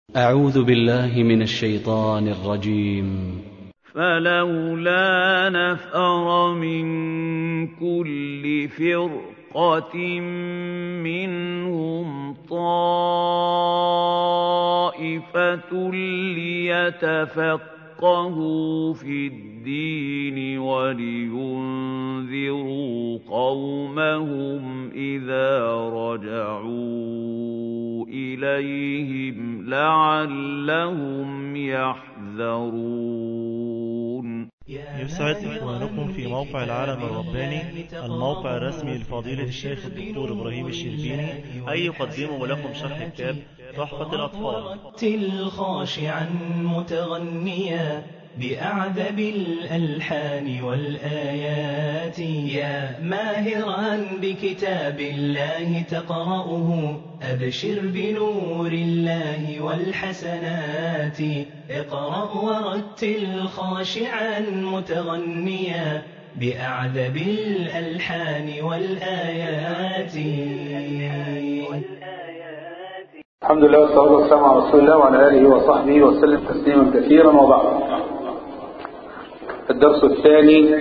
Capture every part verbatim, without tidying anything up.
أعوذ بالله من الشيطان الرجيم. فلولا نفر من كل فرقة منهم طائفة ليتفقهوا في الدين ولينذروا قومهم إذا رجعوا إليهم لعلهم يحذرون. يسعد إخوانكم في موقع العالم الرباني، الموقع الرسمي لفضيلة الشيخ الدكتور إبراهيم الشربيني، أن يقدموا لكم شرح كتاب تحفة الأطفال. رتل خاشعا متغنيا بأعذب الألحان والآيات، يا ماهرا بكتاب الله تقرأه أبشر بنور الله والحسنات. اقرأ ورتل خاشعا متغنيا بأعذب الألحان والآيات. الحمد لله والصلاة والسلام على رسول الله وعلى آله وصحبه وسلم تسليما كثيرا، وبعد. الدرس الثاني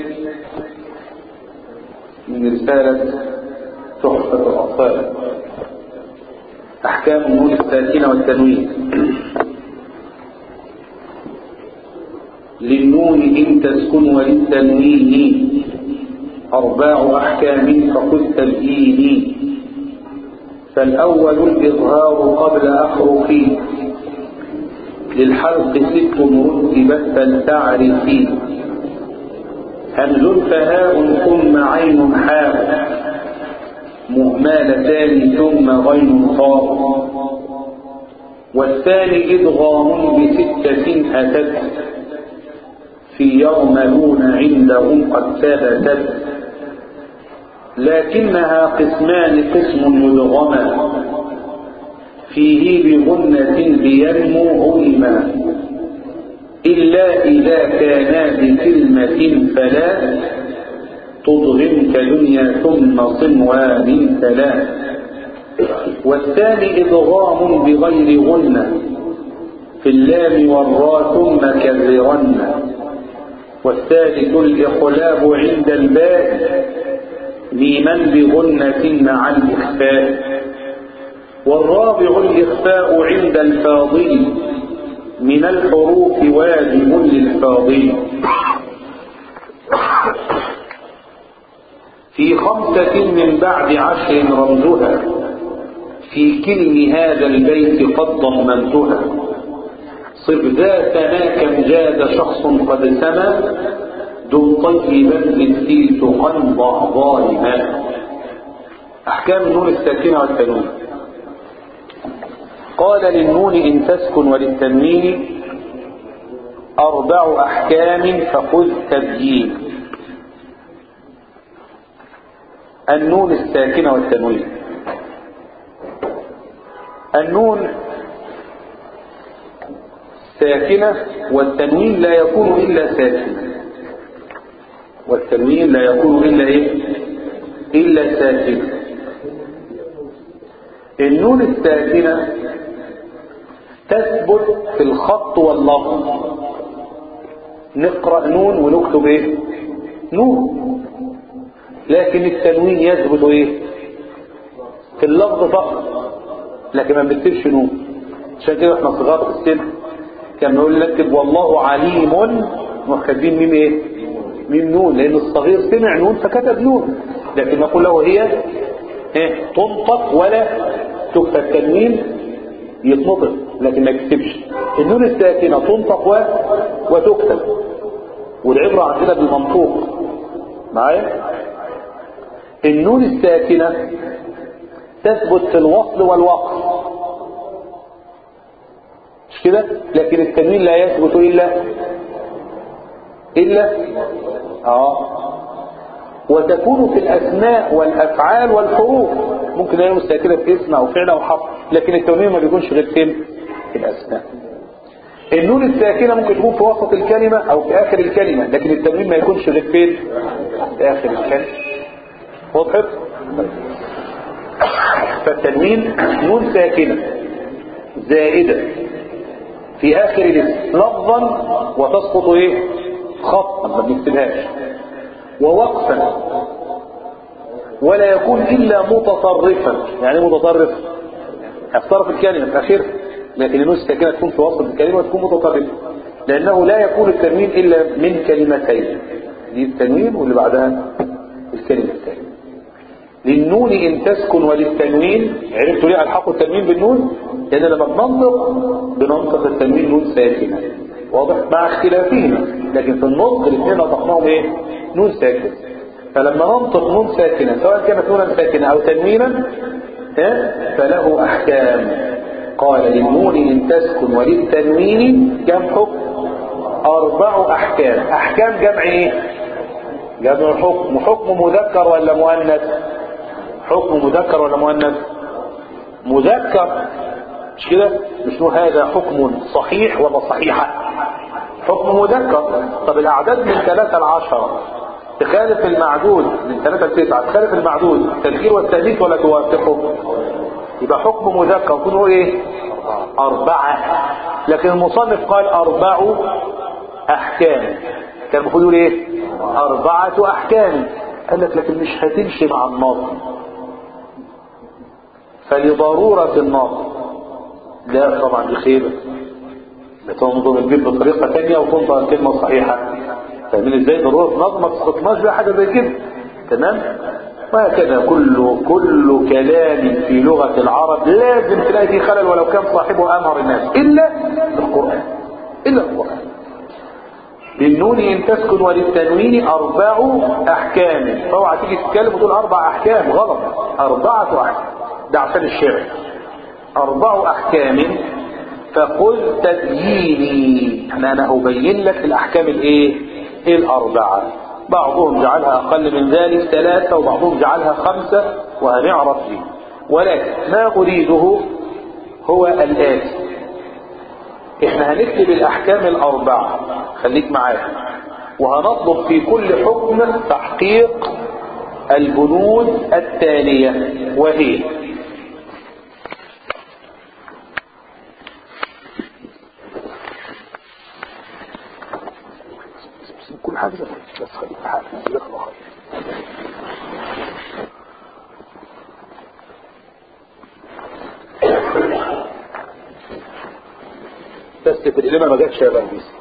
من رسالة تحفة الأطفال، أحكام النون الساكنة والتنوين. للنون إن تسكن وللتنوين أربع أحكام فخذ تبيين. فالأول الإظهار قبل أحرف، للحلق ست مرتبة فلتعرفي. همز فهاء ثم عين حاء مهملتان ثم غين طاء. والثاني إدغام بستة أتت في يرملون عندهم قد ثبتت. لكنها قسمان، قسم يدغما فيه بغنة بينمو علما، إلا إذا كانا بكلمة فلا تضغم كدنيا ثم صنوان ثلاث. والثاني إدغام بغير غنة في اللام والراء ثم كررن. والثالث الإقلاب عند الباء ميما بغنة مع الإخفاء. والرابع الإخفاء عند الفاضل من الحروف واجب للفاضل. في خمسة من بعد عشر رمزها في كلم هذا البيت قد ضمنتها. صف ذا ثناكا جاد شخص قد سما دم طيبا للسيل تقنضع ظالما. أحكام النون الساكنة والتنوين. قال للنون إن تسكن وللتنوين أربع أحكام فخذ تبيين. النون الساكنة والتنوين. النون ساكنة والتنوين لا يكون إلا ساكنة، والتنوين لا يكون إلا إيه؟ إلا ساكنة. النون الساكنة تثبت في الخط واللفظ. نقرأ نون ونكتب إيه؟ نون. لكن التنوين يثبت إيه؟ في اللفظ فقط، لكن ما بنكتبش نون. عشان كده احنا صغار في السن كان نقول نكتب والله عليم وكاتبين ميم ايه؟ ميم نون، لان الصغير سمع نون فكتب نون. لكن نقول له هي ايه؟ تنطق ولا تكتب. التنوين يتنطق لكن ما يكتبش. النون الساكنه تنطق و... وتكتب، والعبره عندنا بالمنطوق. معايا؟ النون الساكنه تثبت في الوصل والوقف، مش كده؟ لكن التنوين لا يثبت الا الا اه وتكون في الاسماء والافعال والحروف. ممكن النون الساكنه في اسم او فعل او حرف، لكن التنوين ما بيكونش غير فين؟ في الاسماء. النون الساكنه ممكن تكون في وسط الكلمه او في اخر الكلمه، لكن التنوين ما يكونش غير فين؟ في اخر الكلمه. وضحت؟ فالتنوين نون ساكنه زائده في آخر الاسم لفظا وتسقط ايه خطا ما بنكتبهاش، ووقفا ولا يكون إلا متطرفا. يعني متطرف اخترف الكلمة في آخرها، لكن النون الساكنة تكون في وسط الكلمة وتكون متطرفة، لأنه لا يكون التنوين إلا من كلمتين، دي التنوين واللي بعدها الكلمة الثانية. للنون إن تسكن وللتنوين، عرفتوا ليه ألحقوا التنوين بالنون؟ لأن لما بننطق بننطق التنوين نون ساكنة، واضح؟ مع اختلافهما، لكن في النطق الاثنين نطقناهم ايه؟ نون ساكنة. فلما ننطق نون ساكنة سواء كانت نونا ساكنة أو تنوينا فله أحكام. قال للنون إن تسكن وللتنوين كم حكم؟ أربع أحكام. أحكام جمع ايه؟ جمع حكم. حكم مذكر ولا مؤنث؟ حكم مذكر ولا مؤنث؟ مذكر، مش كده؟ مش نقول هذا حكم صحيح ولا صحيحة، حكم مذكر. طب الأعداد من ثلاثة لعشرة تخالف المعدود، من ثلاثة لتسعة تخالف المعدود، التذكير والتأنيث ولا توافقه؟ يبقى حكم مذكر يكون ايه؟ أربعة. لكن المصنف قال أربع أحكام، كان المفروض يقول ايه؟ أربعة أحكام. قال لك لكن مش هتمشي مع النظم، فلضرورة النظم. لا طبعا دي خيبة، بتنظم البيت بطريقة ثانية وتنطق الكلمة الصحيحة. فاهمين ازاي؟ ضرورة نظم ما تسقطناش بقى حاجة زي كده، تمام؟ وهكذا كل كل كلام في لغة العرب لازم تلاقي فيه خلل ولو كان صاحبه أمهر الناس، إلا القرآن، إلا القرآن. للنون إن تسكن وللتنوين أربع أحكام. فاوعى تيجي تتكلم وتقول أربع أحكام، غلط، أربعة أحكام، ده عشان الشعر. أربع أحكام فقل تبييني، احنا أنا أبين لك الأحكام الإيه؟ الأربعة. بعضهم جعلها أقل من ذلك ثلاثة، وبعضهم جعلها خمسة، وهنعرف ليه. ولكن ما أريده هو الآتي: احنا هنكتب الأحكام الأربعة، خليك معايا، وهنطلب في كل حكم تحقيق البنود التالية، وهي: كل حاجة بس خليك في حالك، خليك في حالك. بس في الإلمة ما جاتش يا بهبيس،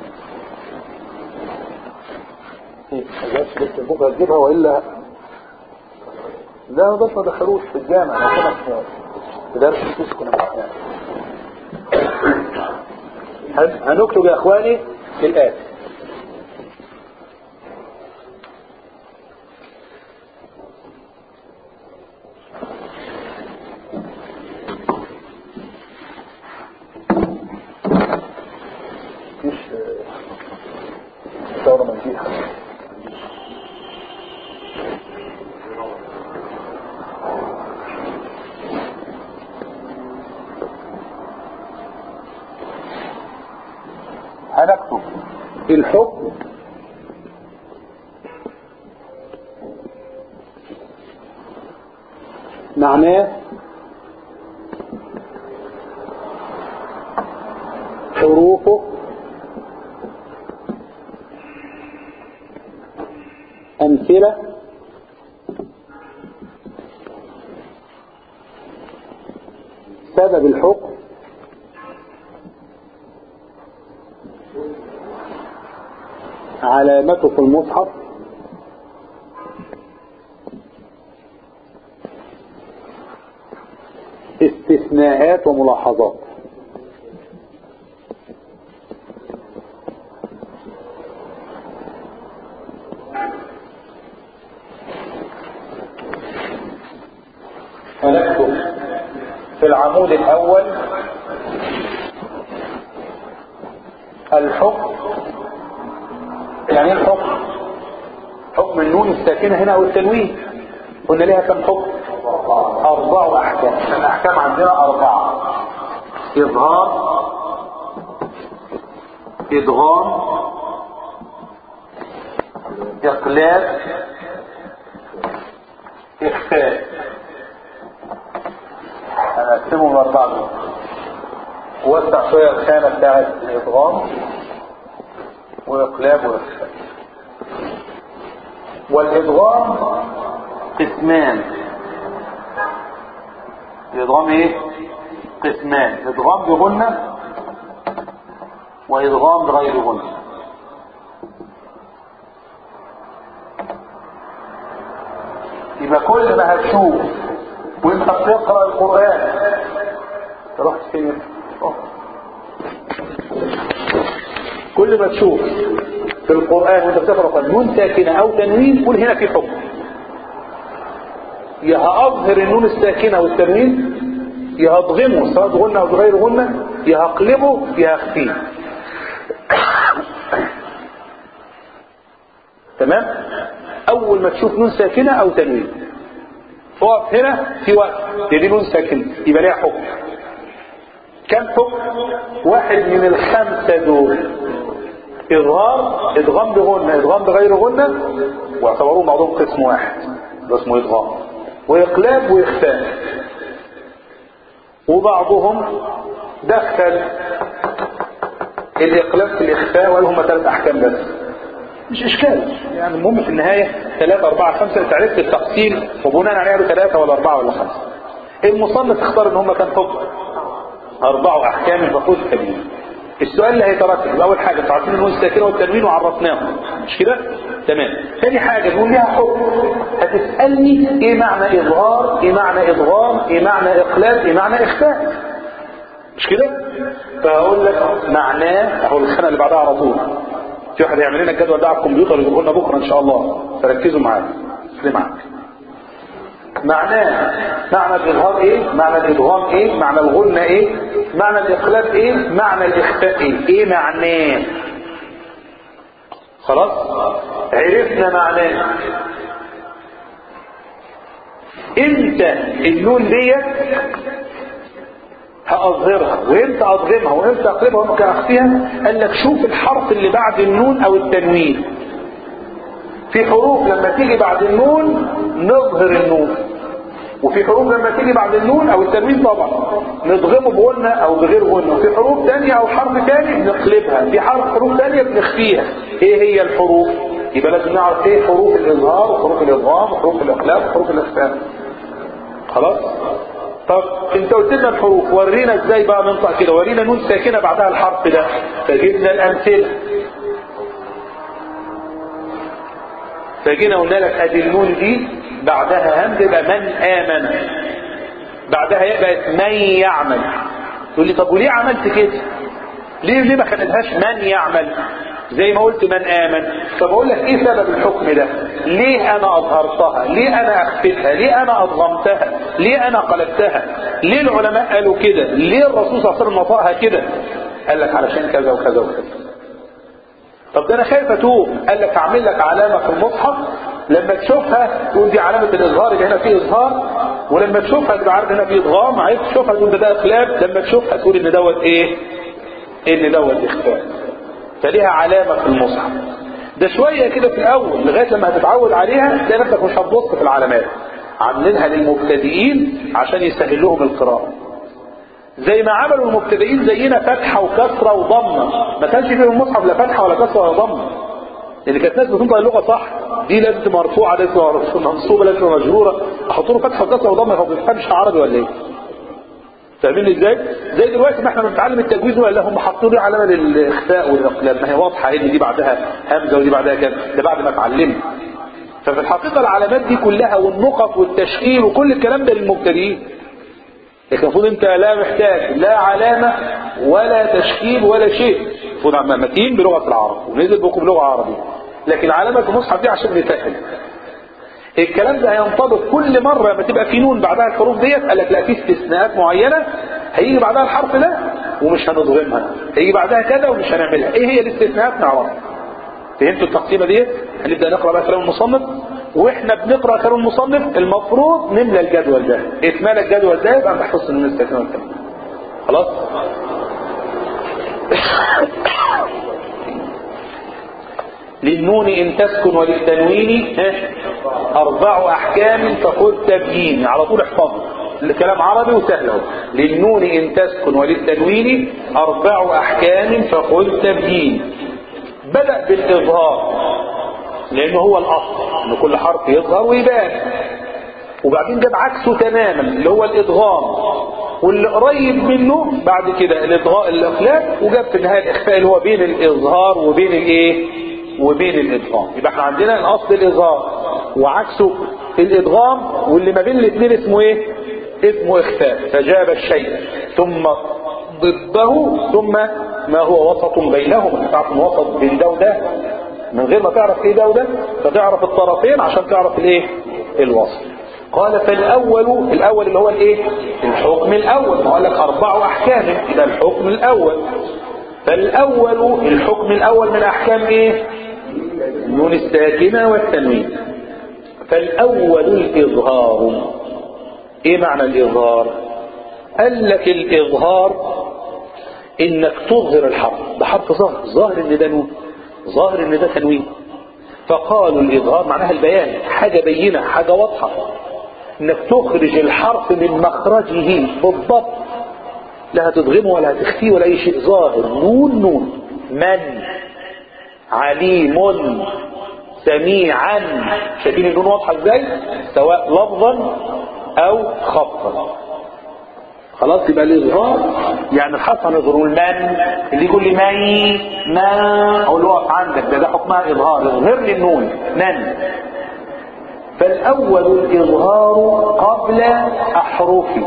ما جاتش لسه البكرة تجيبها وإلا لا بس ما دخلوش في الجامعة. أنا كنا في درس الفيس كنا معانا. هنكتب يا إخواني الآن: هنكتب الحكم معناه حروفه، أمثلة، سبب الحكم، علامته في المصحف، استثناءات وملاحظات. فنكتب في العمود الأول الحكم. يعني ايه الحكم؟ حكم النون الساكنة هنا او التنوين. قلنا ليها كم حكم؟ اربع احكام. الاحكام عندنا اربعة: اظهار، ادغام، اقلاب، اخفاء. انا اقسمهم الاربعة دول. نوسع شوية الخانة بتاعت الإدغام وإقلاب وإخفاء. والإدغام قسمان. الإدغام إيه؟ قسمان، إدغام بغنة وإدغام بغير غنة. يبقى كل ما هتشوف وانت بتقرأ القرآن رحت فين؟ كل ما تشوف في القرآن وانت بتقرأ نون ساكنة او تنوين قول هنا في حكم. يا هأظهر النون الساكنة والتنوين يا هضغمه سواء غنة او غير غنة، يا هقلبه يا هخفيه. تمام؟ اول ما تشوف نون ساكنة او تنوين وقف هنا في وقت دي نون ساكنة يبقى ليها حكم. كم حكم؟ واحد من الخمسة دول: إظهار، إدغام بغنة، إدغام بغير غنة، واعتبروه بعضهم قسم واحد ده اسمه إدغام، وإقلاب وإخفاء. وبعضهم دخل الإقلاب في الإخفاء وقال هم ثلاث أحكام بس، مش إشكال يعني، المهم في النهاية ثلاثة أربعة خمسة تعرفت التفصيل وبناء عليه له ثلاثة ولا أربعة ولا خمسة. المصنف اختار إن هم كان حكم أربع أحكام المفروض كبير. السؤال اللي هيترتب أول حاجة تعرفين النون الساكنة والتنوين وعرفناهم مش كده؟ تمام. ثاني حاجة نقول لها حكم، هتسألني إيه معنى إظهار، إيه معنى إدغام، إيه معنى إقلاب، إيه معنى إخفاء، مش كده؟ فهقول لك معناه أهو الخانة اللي بعدها على طول. في واحد يعمل لنا الجدول ده على الكمبيوتر يقول لنا بكرة إن شاء الله، فركزوا معايا خلي معاك. معناه معنى الإظهار إيه، معنى الإدغام إيه، معنى الغنة إيه، معنى الإقلاب إيه، معنى الإخفاء إيه، إيه معناه. خلاص عرفنا معناه. امتى النون ديت هأظهرها وامتى أضغمها وامتى أقلبها وامتى أخفيها؟ قال لك شوف الحرف اللي بعد النون أو التنوين. في حروف لما تيجي بعد النون نظهر النون، وفي حروف لما تيجي بعد النون او التنوين طبعا نضغمه بغنة او بغير غنة، وفي حروف تانية او حرف تاني بنقلبها، في حرف حروف تانية بنخفيها. ايه هي الحروف؟ يبقى لازم نعرف ايه حروف الاظهار وحروف الادغام وحروف الاقلاب وحروف الاخفاء. خلاص؟ طب انت قلت لنا الحروف، ورينا ازاي بقى ننطق كده، ورينا نون ساكنة بعدها الحرف ده، فجبنا الامثلة. فجينا قلنا لك ادي النون دي بعدها همزه يبقى من آمن، بعدها يبقى من يعمل. تقول لي طب وليه عملت كده؟ ليه ليه ما خليتهاش من يعمل زي ما قلت من آمن؟ طب اقول لك ايه سبب الحكم ده؟ ليه انا اظهرتها؟ ليه انا اخفتها؟ ليه انا اضغمتها؟ ليه انا قلبتها؟ ليه العلماء قالوا كده؟ ليه الرسول صلى الله عليه وسلم نطقها كده؟ قال لك علشان كذا وكذا وكذا. طب ده انا خايف اتوب، قال لك اعمل لك علامة في المصحف لما تشوفها تقول دي علامة الإظهار اللي هنا فيه إظهار، ولما تشوفها تبقى عارف هنا فيه إدغام، عايز تشوفها تقول ده إقلاب، لما تشوفها تقول إن دوت إيه؟ إن دوت إخفاء. فليها علامة في المصحف. ده شوية كده في الأول لغاية لما هتتعود عليها تلاقي نفسك مش هتبص في العلامات. عاملينها للمبتدئين عشان يسهل لهم القراءة. زي ما عملوا المبتدئين زينا فتحة وكسرة وضمة، ما كانش فيهم المصحف لا فتحة ولا كسرة ولا ضمة. اللي كانت ناس بتنطق اللغه صح، دي لازم تبقى مرفوعه، لازم تبقى منصوبه، لازم تبقى مجروره، احط له فتحه وكسره وضمه. هو ما بيفهمش عربي ولا ايه؟ فاهمين ازاي؟ زي دلوقتي ما احنا بنتعلم التجويد ولا هم حاطين له علامه للاخفاء والاقلاب، ما هي واضحه ان دي بعدها همزه ودي بعدها كذا، ده بعد ما اتعلمنا. ففي الحقيقه العلامات دي كلها والنقط والتشكيل وكل الكلام ده للمبتدئين. لكن المفروض انت لا محتاج لا علامه ولا تشكيل ولا شيء، المفروض متين بلغه العرب ونزل بكم بلغه عربيه. لكن علامة المصحف دي عشان نسهل. الكلام ده هينطبق كل مرة لما تبقى في نون بعدها الحروف ديت، قال لك لا في استثناءات معينة هيجي بعدها الحرف ده ومش هنضغمها، هيجي بعدها كذا ومش هنعملها. ايه هي الاستثناءات؟ نعرفها. فهمتوا التقسيمة ديت؟ هنبدأ نقرأ بقى كلام المصنف، واحنا بنقرأ كلام المصنف المفروض نملى الجدول ده. اكمال الجدول ده يبقى انت حفظت النون الساكنة والكلام. خلاص؟ للنون إن تسكن وللتنوين أربع أحكام تقول تبيين، على طول احفظه. الكلام عربي وسهل اهو. للنون ان تسكن وللتنوين اربع احكام فخذ تبيين. بدأ بالاظهار لانه هو الاصل ان كل حرف يظهر ويبان، وبعدين جاب عكسه تماما اللي هو الادغام، واللي قريب منه بعد كده الادغاء الاخلاق، وجاب في النهايه الاخفاء اللي هو بين الاظهار وبين الايه وبين الادغام. يبقى احنا عندنا الاصل الاظهار وعكسه الادغام، واللي ما بين الاثنين اسمه ايه؟ اسمه اخفاء. فجاب الشيء ثم ضده ثم ما هو وسط بينهما. تعرف الوسط بين ده وده من غير ما تعرف ايه ده وده، فتعرف الطرفين عشان تعرف الايه الوسط. قال فالاول، الاول اللي هو الايه الحكم الاول. قال لك اربع احكام الى الحكم الاول. فالاول الحكم الاول من احكام ايه؟ النون الساكنه والتنوين. فالاول الاظهار. ايه معنى الاظهار؟ قال لك الاظهار انك تظهر الحرف. ده حرف ظاهر، ظاهر ان ده نون، ظاهر ان ده تنوين. فقالوا الاظهار معناها البيان، حاجه بينه، حاجه واضحه، انك تخرج الحرف من مخرجه بالضبط، لا هتضغمه ولا هتخفيه ولا اي شيء، ظاهر نون نون. من عليم سميعا. شايفين النون واضحه ازاي؟ سواء لفظا او خطا. خلاص يبقى الاظهار يعني الحرف هنظهره. المن اللي يقول لي ماي ما اقول له اقف عندك، ده ده حكمها اظهار، اظهر لي النون من. فالاول الاظهار قبل احرفي.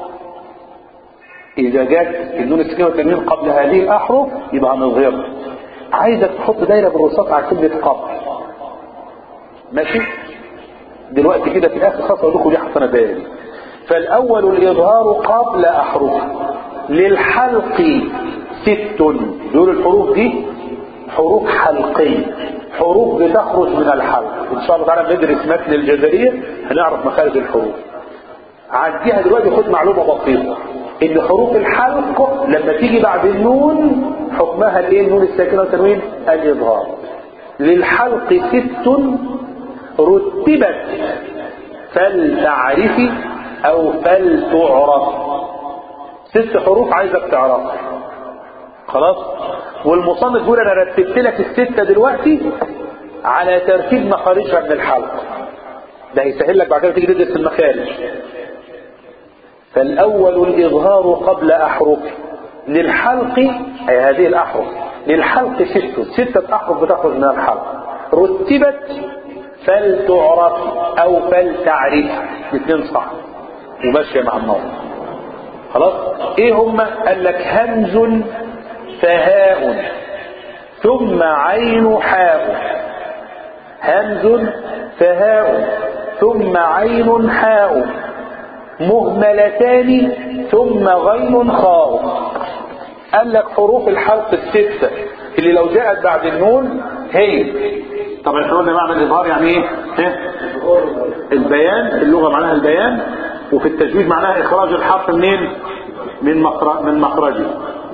اذا جت النون الساكنه والتنوين قبل هذه الاحرف يبقى هنظهرها. عايزك تحط دايره بالرصاص على كلمه قبل، ماشي؟ دلوقتي كده في الاخر خلاص اقول لكم دي حسنه دايره دي. فالاول الاظهار قبل احرف. للحلق ست. دول الحروف دي حروف حلقيه، حروف بتخرج من الحلق. ان شاء الله تعالى ندرس متن الجزريه هنعرف مخارج الحروف. عديها دلوقتي خد معلومه بسيطه ان حروف الحلق لما تيجي بعد النون حكمها الايه؟ النون الساكنه والتنوين الاظهار. للحلق ست رتبت فلتعرفي او فلتعرف. ست حروف عايزك تعرفها. خلاص؟ والمصنف يقول انا رتبت لك الستة دلوقتي على ترتيب مخارجها من الحلق. ده هيسهل لك بعد كده تيجي تدرس المخارج. فالاول الاظهار قبل احرف. للحلق اي هذه الاحرف، للحلق ست، ستة احرف بتخرج من الحلق. رتبت فلتعرف او فلتعرف، الاثنين صح وماشيه مع النص. خلاص؟ ايه هم؟ قال لك همز فهاء ثم عين حاء. همز فهاء ثم عين حاء مهملتان ثم غين خاء. قال لك حروف الحلق الستة اللي لو جاءت بعد النون هي. طبعا احنا قلنا معنى الاظهار يعني ايه؟ البيان، اللغة معناها البيان، وفي التجويد معناها اخراج الحرف منين؟ من مخرج من مخرجه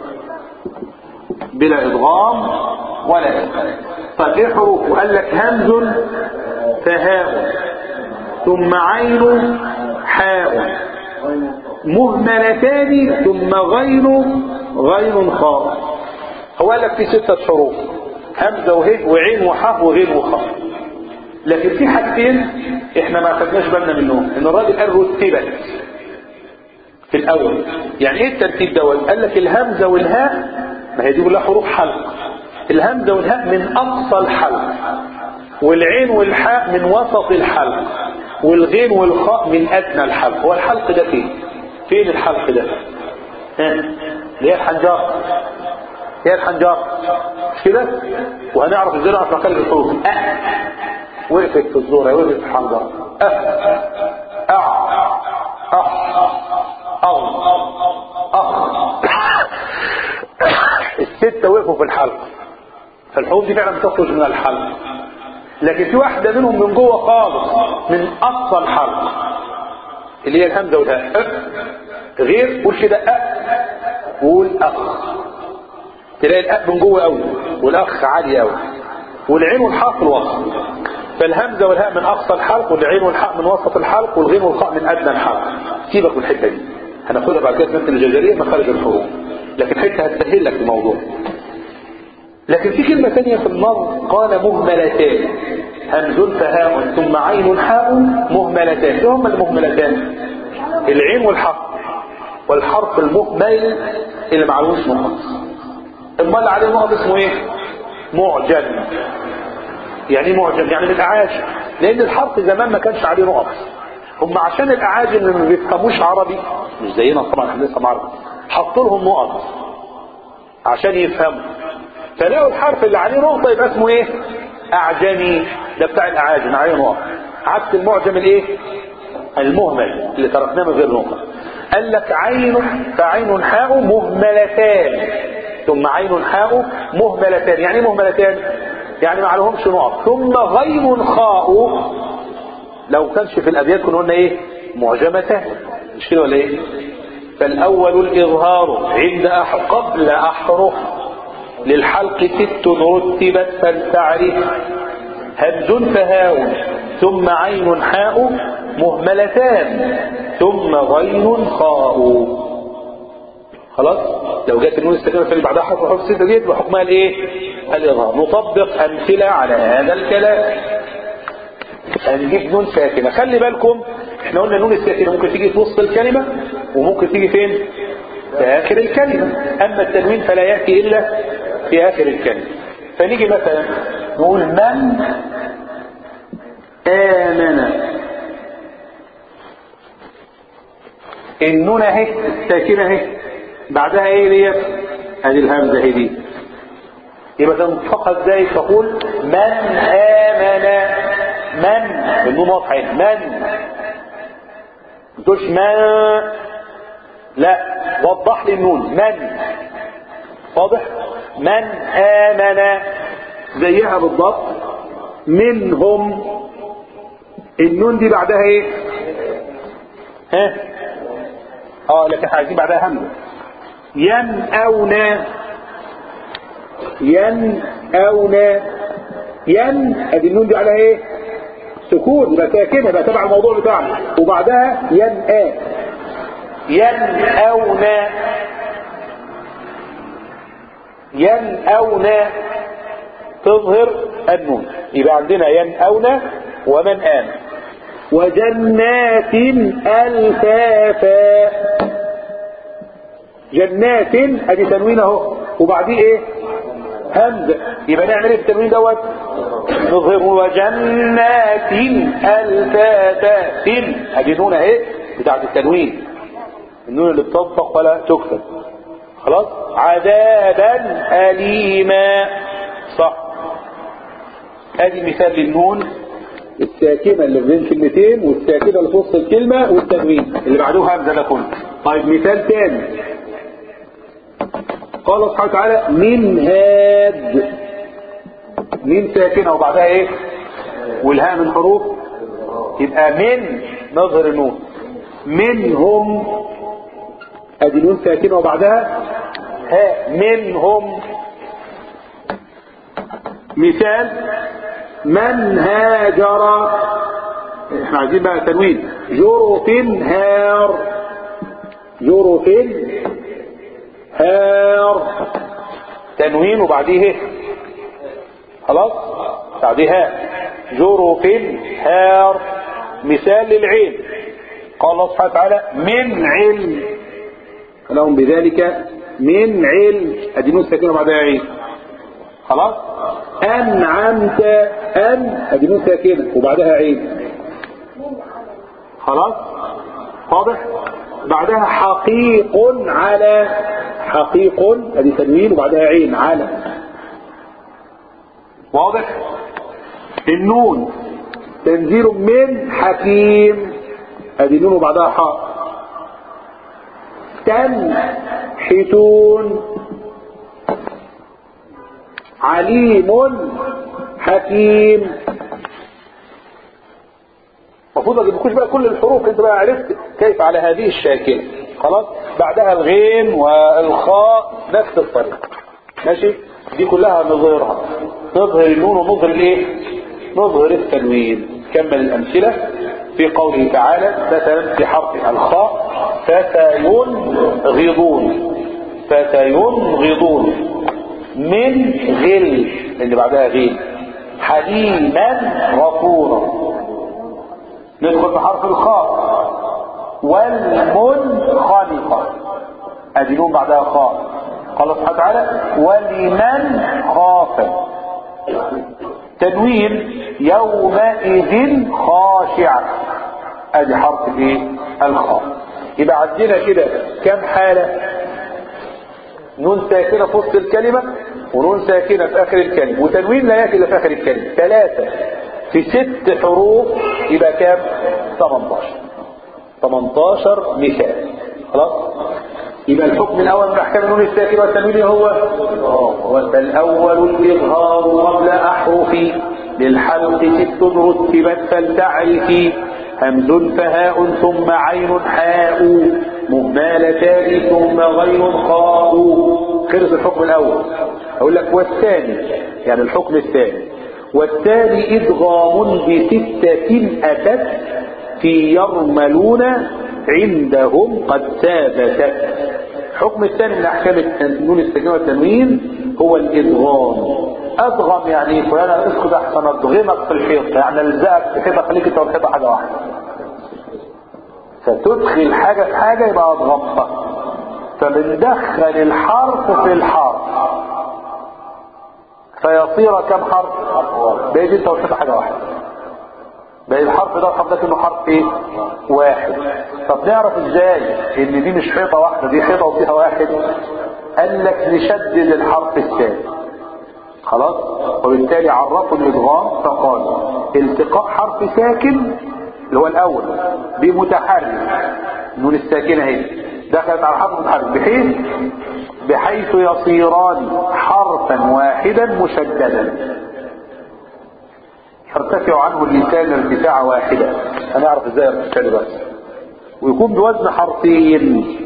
بلا ادغام ولا إدغام. طيب ايه حروف؟ قال لك همز فهاء ثم عين حاء مهملتان ثم غين غين خاء. هو قال لك في ستة حروف، همزة وهي وعين وحاء وغين وخاء. لكن في حاجتين احنا ما خدناش بالنا منهم، ان الراجل قال رتبت في الاول. يعني ايه الترتيب دوت؟ قال لك الهمزة والهاء ما هي دي كلها حروف حلق. الهمزة والهاء من اقصى الحلق، والعين والحاء من وسط الحلق، والغين والخاء من ادنى الحلق. هو الحلق ده فين؟ فين الحلق ده؟ ها؟ اللي هي الحنجرة. هي الحنجرة مش كده؟ وهنعرف ازاي نعرف مخارج الحروف. أه وقفت في الزورة، وقفت في الحنجرة. أه أع أح أغ أخ. الستة وقفوا في الحلق، فالحروف دي فعلا بتخرج من الحلق. لكن في واحدة منهم من جوه خالص من أقصى الحلق اللي هي الهمزة والهاء. أه غير قول كده أه وقول أخ، تلاقي الأب من جوه قوي والأخ عالي قوي، والعين والحاء في الوسط. فالهمزة والهاء من أقصى الحلق، والعين والحاء من وسط الحلق، والغين والخاء من أدنى الحلق. سيبك من الحتة دي، هناخدها بعد كده في الجزرية مخارج الحروف، لكن حتة هتسهل لك الموضوع. لكن في كلمة ثانية في النظم قال مهملتان، همز فهاء ثم عين حاء مهملتان. ايه هما المهملتان؟ العين والحق، والحرف المهمل اللي معلوش نقط. اما اللي عليه نقط اسمه ايه؟ معجم. يعني معجم يعني من الاعاجم، لان الحرف زمان ما كانش عليه نقط. هم عشان الاعاجم اللي ما بيفهموش عربي، مش زينا طبعا احنا لسه عربي، حطوا لهم نقط عشان يفهموا، فلقوا الحرف اللي عليه نقطه يبقى اسمه ايه؟ اعجمي. ده بتاع الاعاجم عليه نقط، عكس المعجم الايه؟ المهمل اللي تركناه من غير نقط. قال لك عين فعين حاء مهملتان ثم عين حاء مهملتان. يعني ايه مهملتان؟ يعني ما عليهمش نقط. ثم غين خاء، لو كانش في الابيات كنا قلنا ايه؟ معجمتان، مش كده ولا ايه؟ فالاول الاظهار عند أح... قبل احرف للحلق ست رتبت فلتعرف همز فهاء ثم عين حاء مهملتان ثم غين خاء. خلاص؟ لو جت النون الساكنه في اللي بعدها حرف حرف ستة ديت بحكمها الايه؟ الاظهار. نطبق امثله على هذا الكلام. هنجيب نون ساكنه، خلي بالكم احنا قلنا النون الساكنه ممكن تيجي في وسط الكلمه وممكن تيجي فين؟ في اخر الكلمه. اما التنوين فلا ياتي الا في اخر الكلمه. فنيجي مثلا نقول من آمن. النون اهي الساكنه اهي بعدها ايه ديت؟ ادي الهمزه اهي دي. يبقى تنطقها ازاي؟ تقول من آمن. من النون واضحه اهي، من ما تقولش ما، لا وضح لي النون من. واضح؟ من آمن زيها بالضبط. منهم النون دي بعدها ايه؟ ها اه لكن عايزين بعدها همزه. ينأونا. ينأونا. ين ادي النون دي عليها ايه؟ سكون، يبقى ساكنه، يبقى تبع الموضوع بتاعنا. وبعدها ينأ. ينأونا. ينأونا تظهر النون. يبقى عندنا ينأونا ومن آمن. وجنات ألفافا. جنات ادي تنوين اهو وبعديه ايه؟ همزه. يبقى نعمل ايه في التنوين دوت؟ نظهر وجنات ألفافا. ادي نون اهي بتاعت التنوين، النون اللي بتنطق ولا تكتب. خلاص؟ عذابا أليما. صح. ادي مثال للنون الساكنه اللي بين كلمتين والساكنه اللي في وسط الكلمه والتنوين اللي بعدوها همزه لكم. طيب مثال تاني قال سبحانه وتعالى من هاد. من ساكنه وبعدها ايه؟ والهاء من حروف، يبقى من نظهر النون. منهم ادي نون ساكنه وبعدها هاء. منهم. مثال من هاجر. احنا عايزين بقى تنوين. جرف هار. جرف هار تنوين وبعديه خلاص بعدها جرف هار. مثال للعين قال الله سبحانه وتعالى من علم لهم بذلك. من علم ادي نون ساكنه وبعدها عين. خلاص. انعمت. ان ادي نون ساكنه وبعدها عين. خلاص واضح. بعدها حقيق على. حقيق ادي تنوين وبعدها عين على. واضح. النون تنزيل من حكيم ادي نون وبعدها حاء. تنحتون. عليم حكيم. المفروض ما تجيبكوش بقى كل الحروف، انت بقى عرفت كيف على هذه الشاكله. خلاص. بعدها الغين والخاء نفس الطريقه. ماشي. دي كلها نظهرها، نظهر النون ونظهر الايه؟ نظهر التنوين. كمل الأمثلة في قوله تعالى مثلا في حرف الخاء فسينغضون، فسينغضون من غل اللي بعدها غيل، حليما غفورا. ندخل في حرف الخاء والمنخنقة، ادي نون بعدها خاء، قال سبحانه وتعالى ولمن خاف. تنوين يومئذ خاشعة، ادي حرف ايه الخاء. يبقى عندنا كده كم حالة؟ نون ساكنة في وسط الكلمة، ونون ساكنة في اخر الكلمة، وتنوين لا يأتي الا في اخر الكلمة. ثلاثة في ست حروف يبقى كام؟ ثمانية عشر. ثمانية عشر مثال. خلاص؟ يبقى الحكم الاول من احكام النون الساكنة والتنوين هو فالاول الاظهار قبل احرف للحلق ست رتبت فلتعرفي همز فهاء ثم عين حاء مهملتان ثم غين خاء. خلص الحكم الاول. اقول لك والثاني يعني الحكم الثاني، والثاني ادغام بستة اتت في يرملون عندهم قد ثابتت. الحكم الثاني من احكام النون الساكنة والتنوين هو الادغام. ادغم يعني فلان اسكت احسن اضغمك في الحيط، يعني الزقك في حيطه خليك انت والحيطه حاجه واحده. فتدخل حاجه في حاجه يبقى اضغمتها. فبندخل الحرف في الحرف فيصير كم حرف؟ بقيت انت والحيطه حاجه واحده. بقى الحرف ده الحرف ده كله حرف ايه؟ واحد. طب نعرف ازاي ان دي مش حيطه واحده، دي حيطه وفيها واحد؟ قال لك نشدد الحرف الثاني. خلاص؟ وبالتالي عرفوا الادغام فقال التقاء حرف ساكن اللي هو الاول بمتحرك، النون الساكنه اهي دخلت على حرف متحرك بحيث بحيث يصيران حرفا واحدا مشددا يرتفع عنه اللسان ارتفاع واحدا. هنعرف ازاي يرتفع بس، ويكون بوزن حرفين.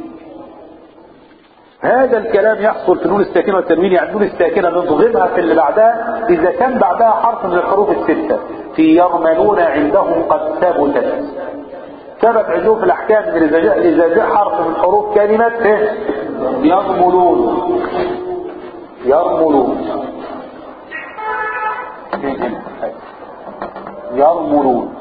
هذا الكلام يحصل في النون الساكنه والتنوين. يعني النون الساكنه نضغمها في اللي بعدها اذا كان بعدها حرف من الحروف السته. في يرملون عندهم قد ثبتت. ثبت عندهم في الاحكام ان اذا جاء اذا جاء حرف من حروف كلمه ايه؟ يرملون يرملون يرملون.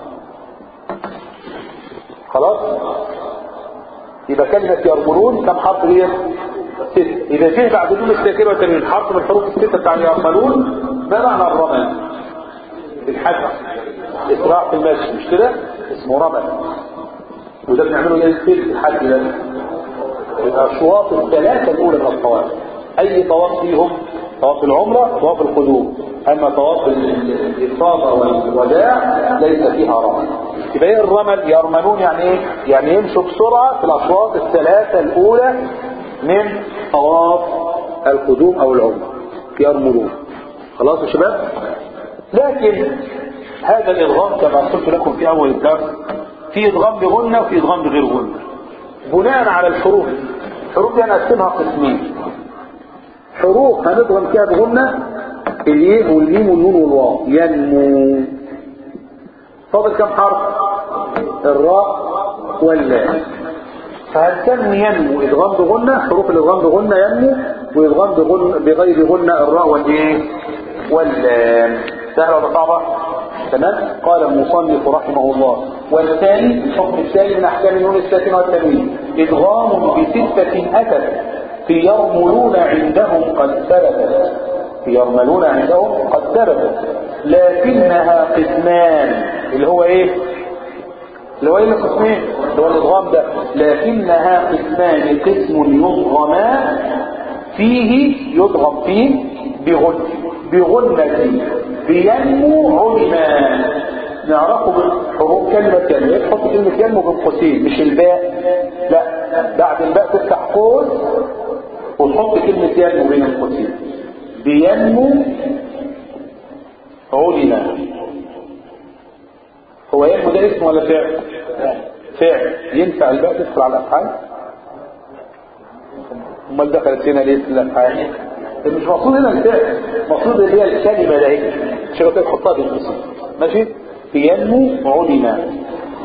خلاص؟ يبقى كلمة يرملون كم حرف هي؟ ست. إذا جه بعد النون الساكنة والتنوين حرف من الحروف الستة بتاع يرملون ما معنى الرمل؟ الحج إسراع في المشي مش كده؟ اسمه رمل. وده بنعمله ايه في الحج ده؟ الأشواط الثلاثة الأولى من الطواف. أي طواف فيهم؟ طواف العمرة وطواف القدوم. أما طواف الإفاضة والوداع ليس فيها رمل. يبقى ايه الرمل؟ يرملون يعني ايه؟ يعني يمشوا بسرعة في الأشواط الثلاثة الأولى من طواف القدوم أو العمرة. يرملون. خلاص يا شباب؟ لكن هذا الإدغام كما قلت لكم في أول الدرس في إدغام بغنة وفي إدغام بغير غنة بناء على الحروف. الحروف دي هنقسمها قسمين. حروف هنضغم فيها بغنة اليه والميم والنون والواو ينمو. فاضل كم حرف؟ الراء واللام. فهنسمي ينمو ادغام بغنة، حروف الادغام بغنة ينمو، وادغام بغير غنة الراء والايه واللام. سهله ولا صعبه؟ تمام. قال المصنف رحمه الله والثاني الحكم الثاني من احكام النون الساكنه والتنوين ادغام بسته اتت في يرملون عندهم قد ثبتت. في يرملون عندهم قد ثبتت لكنها قسمان. اللي هو ايه؟ اللي هو ايه القسمين؟ اللي هو الادغام ده. لكنها قسمان، قسم يضغمان فيه يضغم فيه بغن بغنة بينمو علما. نعرفه بحروف كلمة كلمة. تحط كلمة ينمو بين قوسين مش الباء، لا بعد الباء تفتح قوس وتحط كلمة ينمو بين القوسين. بينمو علما. هو ينمو ده اسم ولا فعل؟ فعل. ينفع الباء تدخل على الافعال؟ امال دخلت هنا ليه الافعال؟ مش مقصود هنا الفعل، مقصود اللي هي الكلمة ده هيك شغلت تحطها بالاسم. ماشي؟ ينمو علما.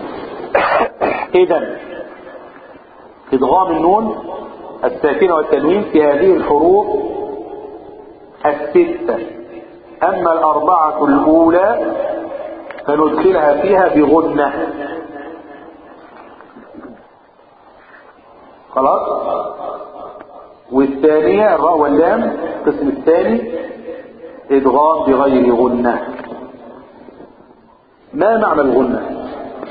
إذن إدغام النون الساكنة والتنوين في هذه الحروف الستة. أما الأربعة الأولى فندخلها فيها بغنة. خلاص؟ والثانية الراء واللام القسم الثاني إدغام بغير غنة. ما معنى الغنة؟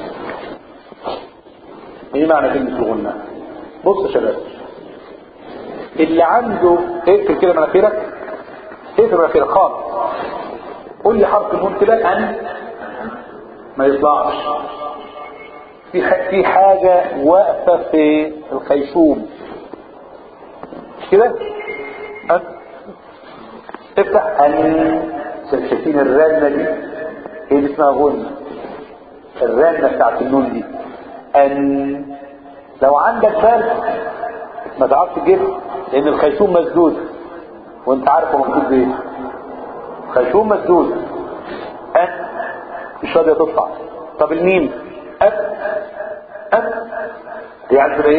ايه معنى كلمة الغنة؟ بص يا شباب، اللي عنده اقفل كده مناخيرك، اقفل مناخيرك خالص، قول لي حرف النون كده ان ما يطلعش. في في حاجة واقفة في الخيشوم مش كده؟ أن افتح ان. شايفين الرنة دي؟ هي دي اسمها غنة، الرنة بتاعت النون دي. ان لو عندك برد ما تعرفش تجيبها لان الخيشوم مسدود، وانت عارف هو موجود ايه. خيشوم مسدود. ان مش راضيه تطلع. طب الميم أب أب يعني تبقى ايه؟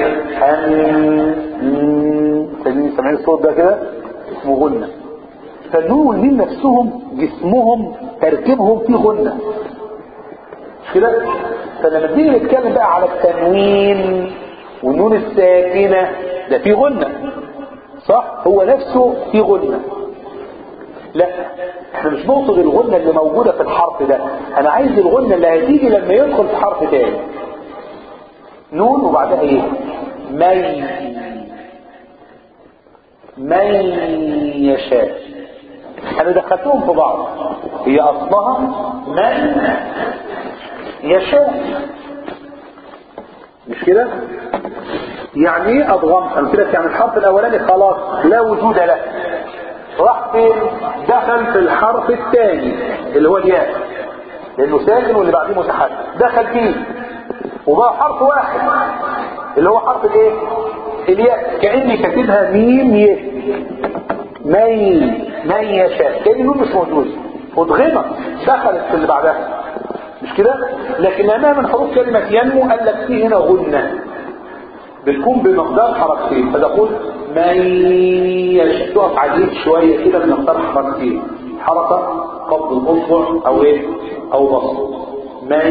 ان سامعين الصوت ده كده اسمه غنة. فالنون والميم نفسهم جسمهم تركيبهم فيه غنة مش كده؟ فلما نيجي نتكلم بقى على التنوين والنون الساكنة ده فيه غنة صح؟ هو نفسه فيه غنة. لا احنا مش نقصد الغنة اللي موجودة في الحرف ده، انا عايز الغنة اللي هتيجي لما يدخل في حرف تاني. نون وبعدها ايه؟ من من يشاء. انا دخلتهم في بعض، هي اصلها من يشاء مش كده؟ يعني ايه اضغم؟ قلت لك يعني الحرف الاولاني خلاص لا وجود له، راح فين؟ دخل في الحرف الثاني اللي هو الياء لانه ساكن واللي بعديه متحرك، دخل فيه وبقى حرف واحد اللي هو حرف الايه؟ الياء. كاني كاتبها ميم ي من من يشاء، كان النون مش موجود، ادغمت دخلت في اللي بعدها مش كده؟ لكن لانها من حروف كلمه ينمو قال لك فيه هنا غنه بتكون بمقدار حركتين، فتقول من يشاء. تقف عديد شويه كده بمقدار حركتين، حركه قبض الاصبع او ايه؟ او بسط. من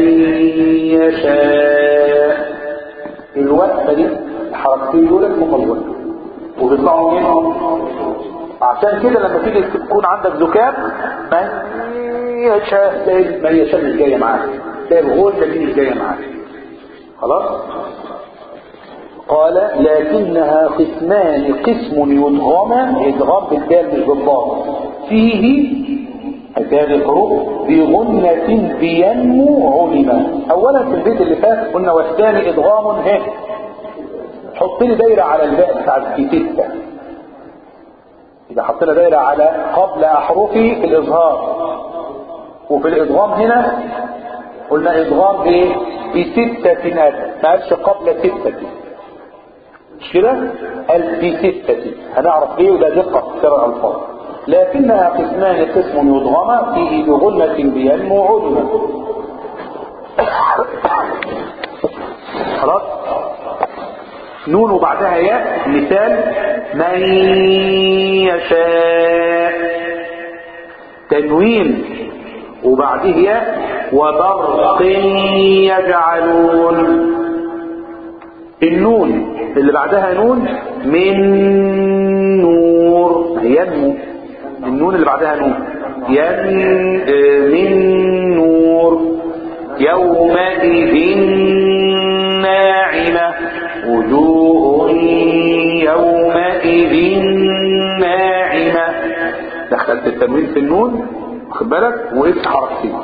يشاء الوقفه دي الحركتين دول مطوله وبيطلعوا منهم. عشان كده لما تيجي تكون عندك زكام من يشاء من يشاء مش جايه معاك، تلاقي الغنه دي مش جايه معاك. خلاص؟ قال لكنها قسمان، قسم يدغم ادغام بالدال مش بالضاد فيه هذه الحروف بغنة بينمو علما. اولا في البيت اللي فات قلنا والثاني ادغام ه، حط لي دايره على الباء بتاعت في ستة. اذا حطينا دايره على قبل احرفي في الاظهار وفي الادغام هنا قلنا ادغام بايه؟ بستة اتى، ما قالش قبل ستة مش كده؟ قال بستة. هنعرف ليه وده دقة في اختيار الألفاظ. لكنها قسمان، قسم يضغم فيه بغنة بينمو علما. خلاص؟ نون وبعدها ياء. مثال من يشاء، تنوين وبعده ياء. وبرق يجعلون، النون اللي بعدها نون من نور ينمو، النون اللي بعدها نون ين من نور. يومئذ ناعمة، وجوه يومئذ ناعمة. دخلت التنوين في النون واخد بالك وقفت حركتين.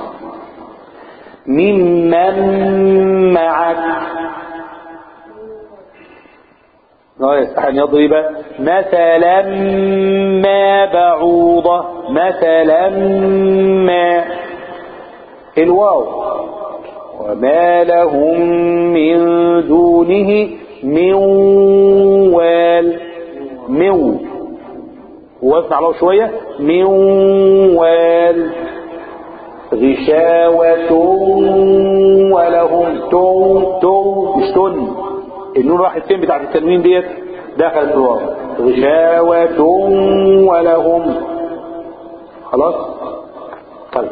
ممن معك لا يستحي أن يضرب مثلا ما بعوضة، مثلا ما الواو. وما لهم من دونه من وال، مو ووزن عليه شوية منوال غشاوة ولهم تو تو مش تن النون راحت فين بتاعت التنوين ديت دخلت في الواو غشاوة ولهم خلاص. طيب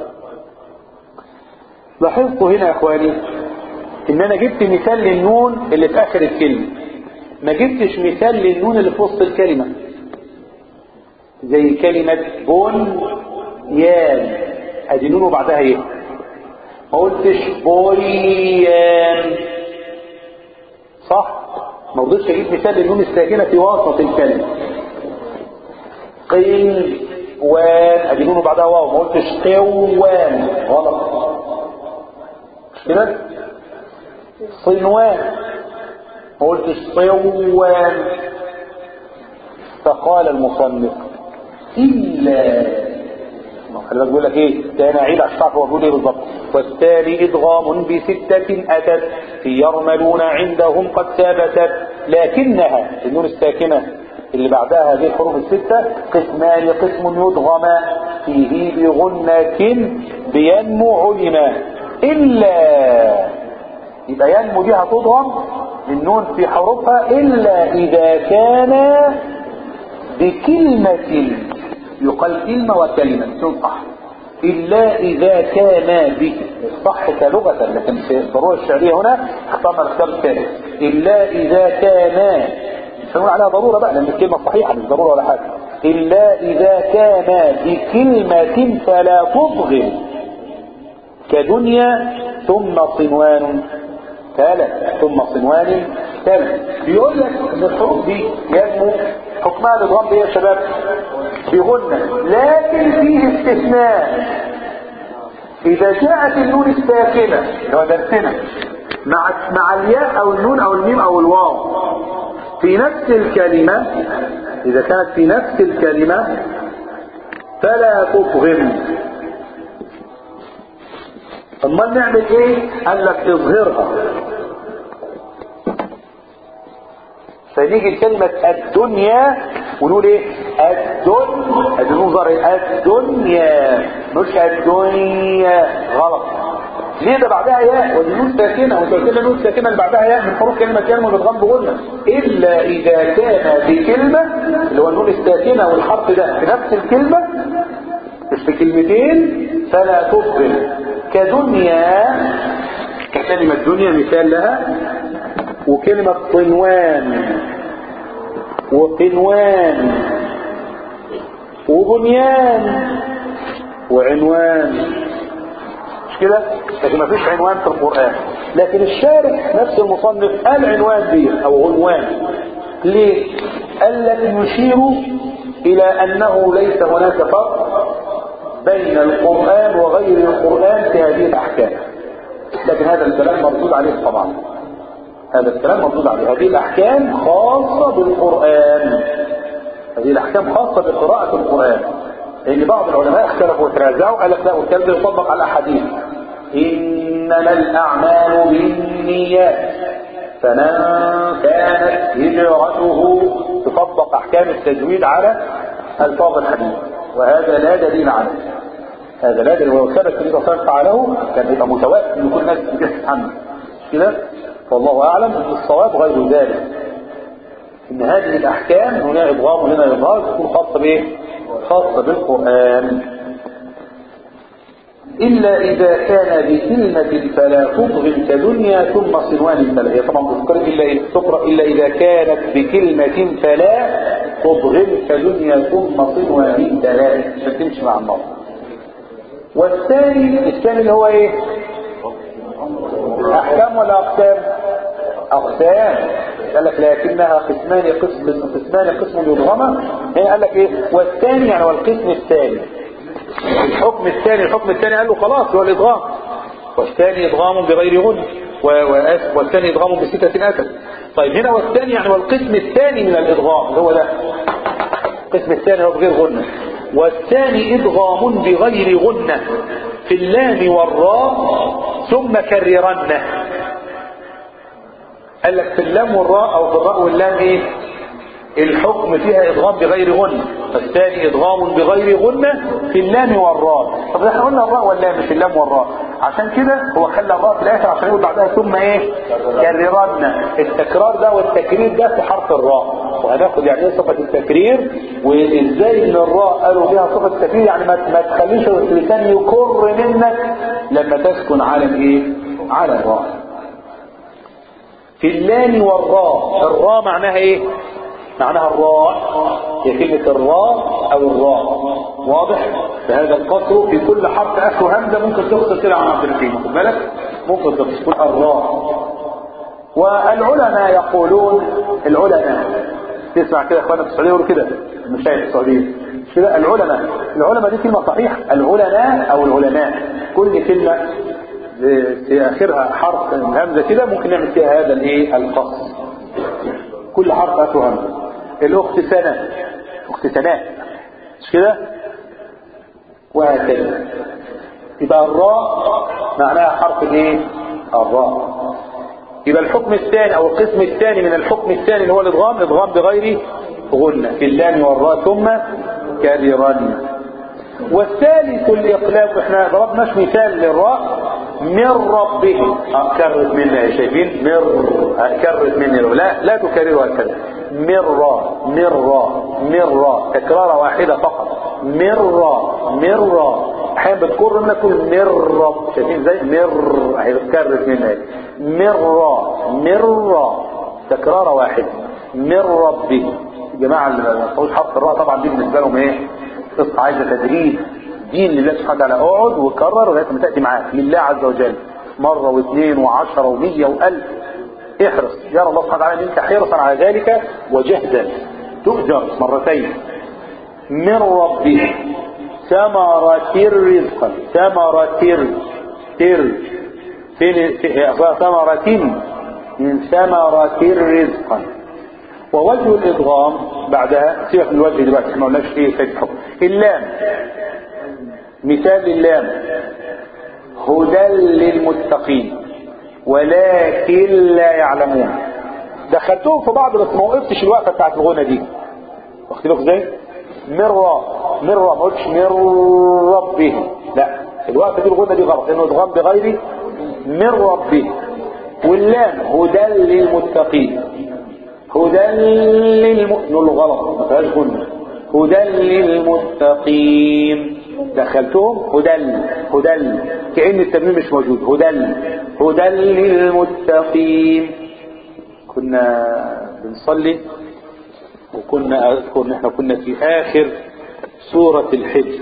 لاحظتوا هنا يا اخواني ان انا جبت مثال للنون اللي في اخر الكلمة ما جبتش مثال للنون اللي في وسط الكلمة زي كلمة بنيان ادي نون وبعدها ايه ما قلتش بنيان صح ما قدرتش اجيب مثال للنون الساكنة في وسط الكلمة. قوان ادي نون وبعدها واو ما قلتش قوان غلط مش كده. صنوان ما قلتش صوان. فقال المصنف إلا خلي بالك بيقول لك ايه تاني عيد عشان تعرف هو بيقول ايه بالظبط. والتالي ادغام بستة اتت في يرملون عندهم قد ثبتت لكنها النون الساكنه اللي بعدها هذه الحروف السته قسمان قسم يدغم فيه بغنة بينمو علما الا يبقى ينمو دي هتدغم النون في حروفها الا اذا كان بكلمة يقال كلمة وكلمة تنصح إلا إذا كان به صح كلغة لكن في الضرورة الشعرية هنا اختارنا الاختيار الثاني إلا إذا كان مش هنقول عليها ضرورة بقى لأن الكلمة صحيحة مش ضرورة ولا حاجة. إلا إذا كان بكلمة فلا تضغم كدنيا ثم صنوان ثالث ثم صنوان ثالث. بيقول لك ان الحروف دي ينمو حكمها الادغام دي يا شباب بغنى لكن فيه استثناء اذا جاءت النون الساكنه اللي هو درسنا مع مع الياء او النون او الميم او الواو في نفس الكلمه اذا كانت في نفس الكلمه فلا تضغم. امال نعمل ايه؟ قال لك اظهرها. فنيجي لكلمة الدنيا ونقول ايه الدنيا ادي نظر الدنيا مش الدنيا غلط ليه ده بعدها ياء ودي نون ساكنه وانت قلت لنا نون ساكنه اللي بعدها ياء من حروف كلمه كلمه بتغم بغنى الا اذا كان بكلمه اللي هو النون الساكنه والحرف ده في نفس الكلمه مش في كلمتين فلا تفضل كدنيا ككلمه دنيا مثال لها وكلمة صنوان وقنوان وبنيان وعنوان مش كده لكن ما فيش عنوان في القرآن. لكن الشارح نفس المصنف قال عنوان دي او عنوان ليه؟ قال لك يشير الى انه ليس هناك فرق بين القرآن وغير القرآن في هذه الاحكام. لكن هذا الكلام مردود عليه طبعا هذا الكلام مردود عليه. هذه الأحكام خاصة بالقرآن هذه الأحكام خاصة بقراءة القرآن لأن بعض العلماء اختلفوا وتراجعوا قال لك لا والكلام ده يطبق على الأحاديث إنما الأعمال بالنيات فمن كانت هجرته تطبق أحكام التجويد على ألفاظ الحديث وهذا لا دليل عليه. هذا لا دليل ولو ثبت النبي صلى الله عليه وسلم فعله كان يبقى متوافق ان كل الناس تبحث عنه كده. والله أعلم أن الصواب غير ذلك إن هذه الأحكام هنا إضغام وهنا إظهار تكون خاصة بإيه؟ خاصة بالقرآن. إلا إذا كان بكلمة فلا تضغم كدنيا ثم صنوان فلا هي طبعا تذكر إلا تقرأ إلا إذا كانت بكلمة فلا تضغم كدنيا ثم صنوان فلا عشان تمشي مع النص. والثاني الثاني اللي هو إيه؟ أحكام ولا أقسام؟ أقسام. قال لك لكنها قسمان قسم قسمان قسم يضغمه. هنا قال لك إيه؟ والثاني يعني والقسم الثاني. الحكم الثاني الحكم الثاني قال له خلاص هو الإضغام. والثاني إضغام بغير غنى والثاني إضغام بستة أتت. طيب هنا والثاني يعني والقسم الثاني من الإضغام هو ده. القسم الثاني هو بغير غنى. والثاني إضغام بغير غنى في اللام والراء ثم كررنه. قال لك في اللام والراء او في الراء واللام ايه الحكم فيها ادغام بغير غنة، فالثاني ادغام بغير غنة في اللام والراء. طب احنا قلنا الراء واللام مش اللام والراء، عشان كده هو خلى الراء في الاخر عشان يقول بعدها ثم ايه كررن. التكرار ده والتكرير ده في حرف الراء، وهناخد يعني ايه صفة التكرير وازاي ان الراء قالوا بها صفة التكرير، يعني ما, ما تخليش اللسان يكر منك لما تسكن على الايه على الراء. في اللام والراء، الراء معناها ايه؟ معناها الراء، هي كلمة الراء او الراء، واضح؟ فهذا القصر في كل حرف اخر همزة ممكن تفصل كده عن عبد الرحيم، خد بالك ممكن تفصل الراء. والعلماء يقولون، العلماء تسمع كده اخوانا في السعودية يقولوا كده، المشايخ السعودية كده العلماء، العلماء دي كلمة صحيحة، العلماء او العلماء، كل كلمة في اخرها حرف الهمزة كده ممكن نعمل فيها هذا الايه القصر، كل حرف اخره همزة. الاخت سنة، اخت سناء مش كده، وهكذا. يبقى الراء معناها حرف الايه الراء. يبقى الحكم الثاني او القسم الثاني من الحكم الثاني اللي هو الادغام، ادغام بغير غنة في اللام والراء ثم كررن. والثالث الاقلاب، احنا ضربناش مثال للراء، من ربهم، كرت منها شايفين مر، كرت منها لا لا تكرروا هكذا، مرة مرة مرة تكرار واحدة فقط، مرة مرة. احيانا بتكرر لنا كل مرة، شايفين زي مر اهي بتكرر منها، مرة مرة تكرار واحد، من ربهم. جماعة اللي طول حرف الراء طبعا دي بالنسبة لهم ايه قصة عايزة تدريب، دين لله سبحانه وتعالى، اقعد وكرر لغاية ما تأتي معاك لله عز وجل مرة واثنين وعشرة ومية والف. احرص، يرى الله سبحانه وتعالى منك حرصا على ذلك وجهدا، تؤجر مرتين. من ربهم ثمرة رزقا، ثمرة تر تر ثمرة من ثمرة رزقا. ووجه الادغام بعدها سيبك من الوجه دلوقتي، احنا ما قلناش ايه في الحكم. اللام، مثال اللام هدى للمتقين ولكن لا يعلمون. دخلتهم في بعض بس ما وقفتش الوقفه بتاعت الغنى دي، واخد بالك ازاي؟ مرة مرة ما قلتش من ربهم، لا الوقفه دي الغنى دي غلط لانه ادغام بغير من ربهم. واللام هدى للمتقين، هدى للمؤمنين غلط ما فيهاش غنى، هدى للمتقين دخلتهم هدى هدى كأن التنوين مش موجود، هدى هدى للمتقين. كنا بنصلي وكنا اذكر ان احنا كنا في اخر سورة الحجر،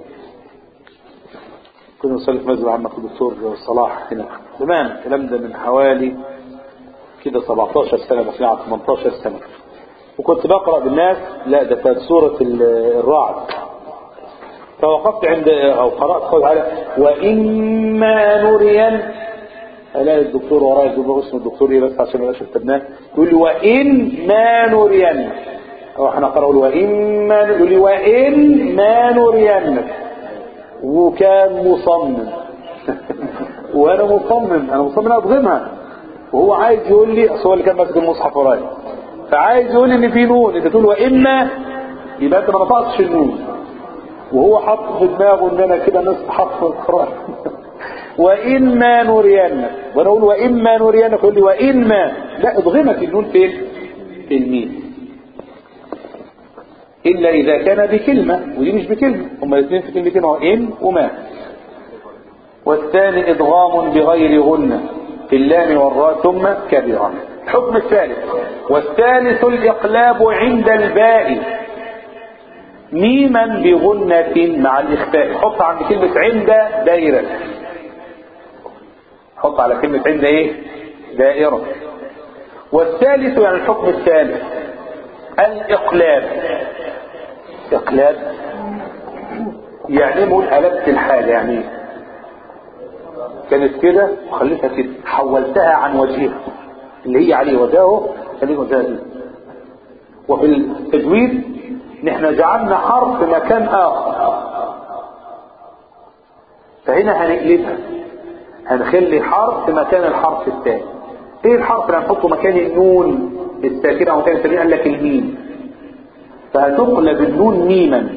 كنا نصلي في مسجد عمك الدكتور صلاح هنا زمان، الكلام ده من حوالي كده سبعتاشر سنة داخلين على تمنتاشر سنة، وكنت بقرأ بالناس، لا ده كانت سورة الرعد، فوقفت عند او قرأت قول على وإما نرين، الاقي الدكتور ورايا يقول اسم الدكتور ايه بس عشان ما نبقاش كتبناه، يقول لي وإما نرين، او احنا قرأوا وإما، يقول لي وإما نرين، وكان مصمم وانا مصمم انا مصمم اضغمها، وهو عايز يقول لي، اصل هو اللي كان ماسك المصحف ورايا، فعايز يقول لي ان في نون، انت تقول واما يبقى انت ما نطقتش النون، وهو حط في دماغه ان انا كده نص حرف القرآن واما نرينك، وانا اقول واما نرينك يقول لي واما، لا اضغمت النون فين؟ في الميم، الا اذا كان بكلمه، ودي مش بكلمه، هما الاثنين في كلمتين هو ان وما. والثاني ادغام بغير غنة في اللام والراء ثم كبرا. الحكم الثالث، والثالث الإقلاب عند الباء ميما بغنة مع الإخفاء. حط عند كلمة عند دائرة، حط على كلمة عند ايه دائرة. والثالث يعني الحكم الثالث الإقلاب. إقلاب يعني مو قلبت الحاجة، يعني كانت كده وخليتها كده، حولتها عن وجهها اللي هي عليه وجهه خليه وجهها دي. وفي التجويد نحن جعلنا حرف مكان آخر، فهنا هنقلبها، هنخلي حرف مكان الحرف الثاني. ايه الحرف اللي هنحطه مكان النون الساكنة او مكان الساكنة؟ قال لك الميم. فهتقلب النون ميما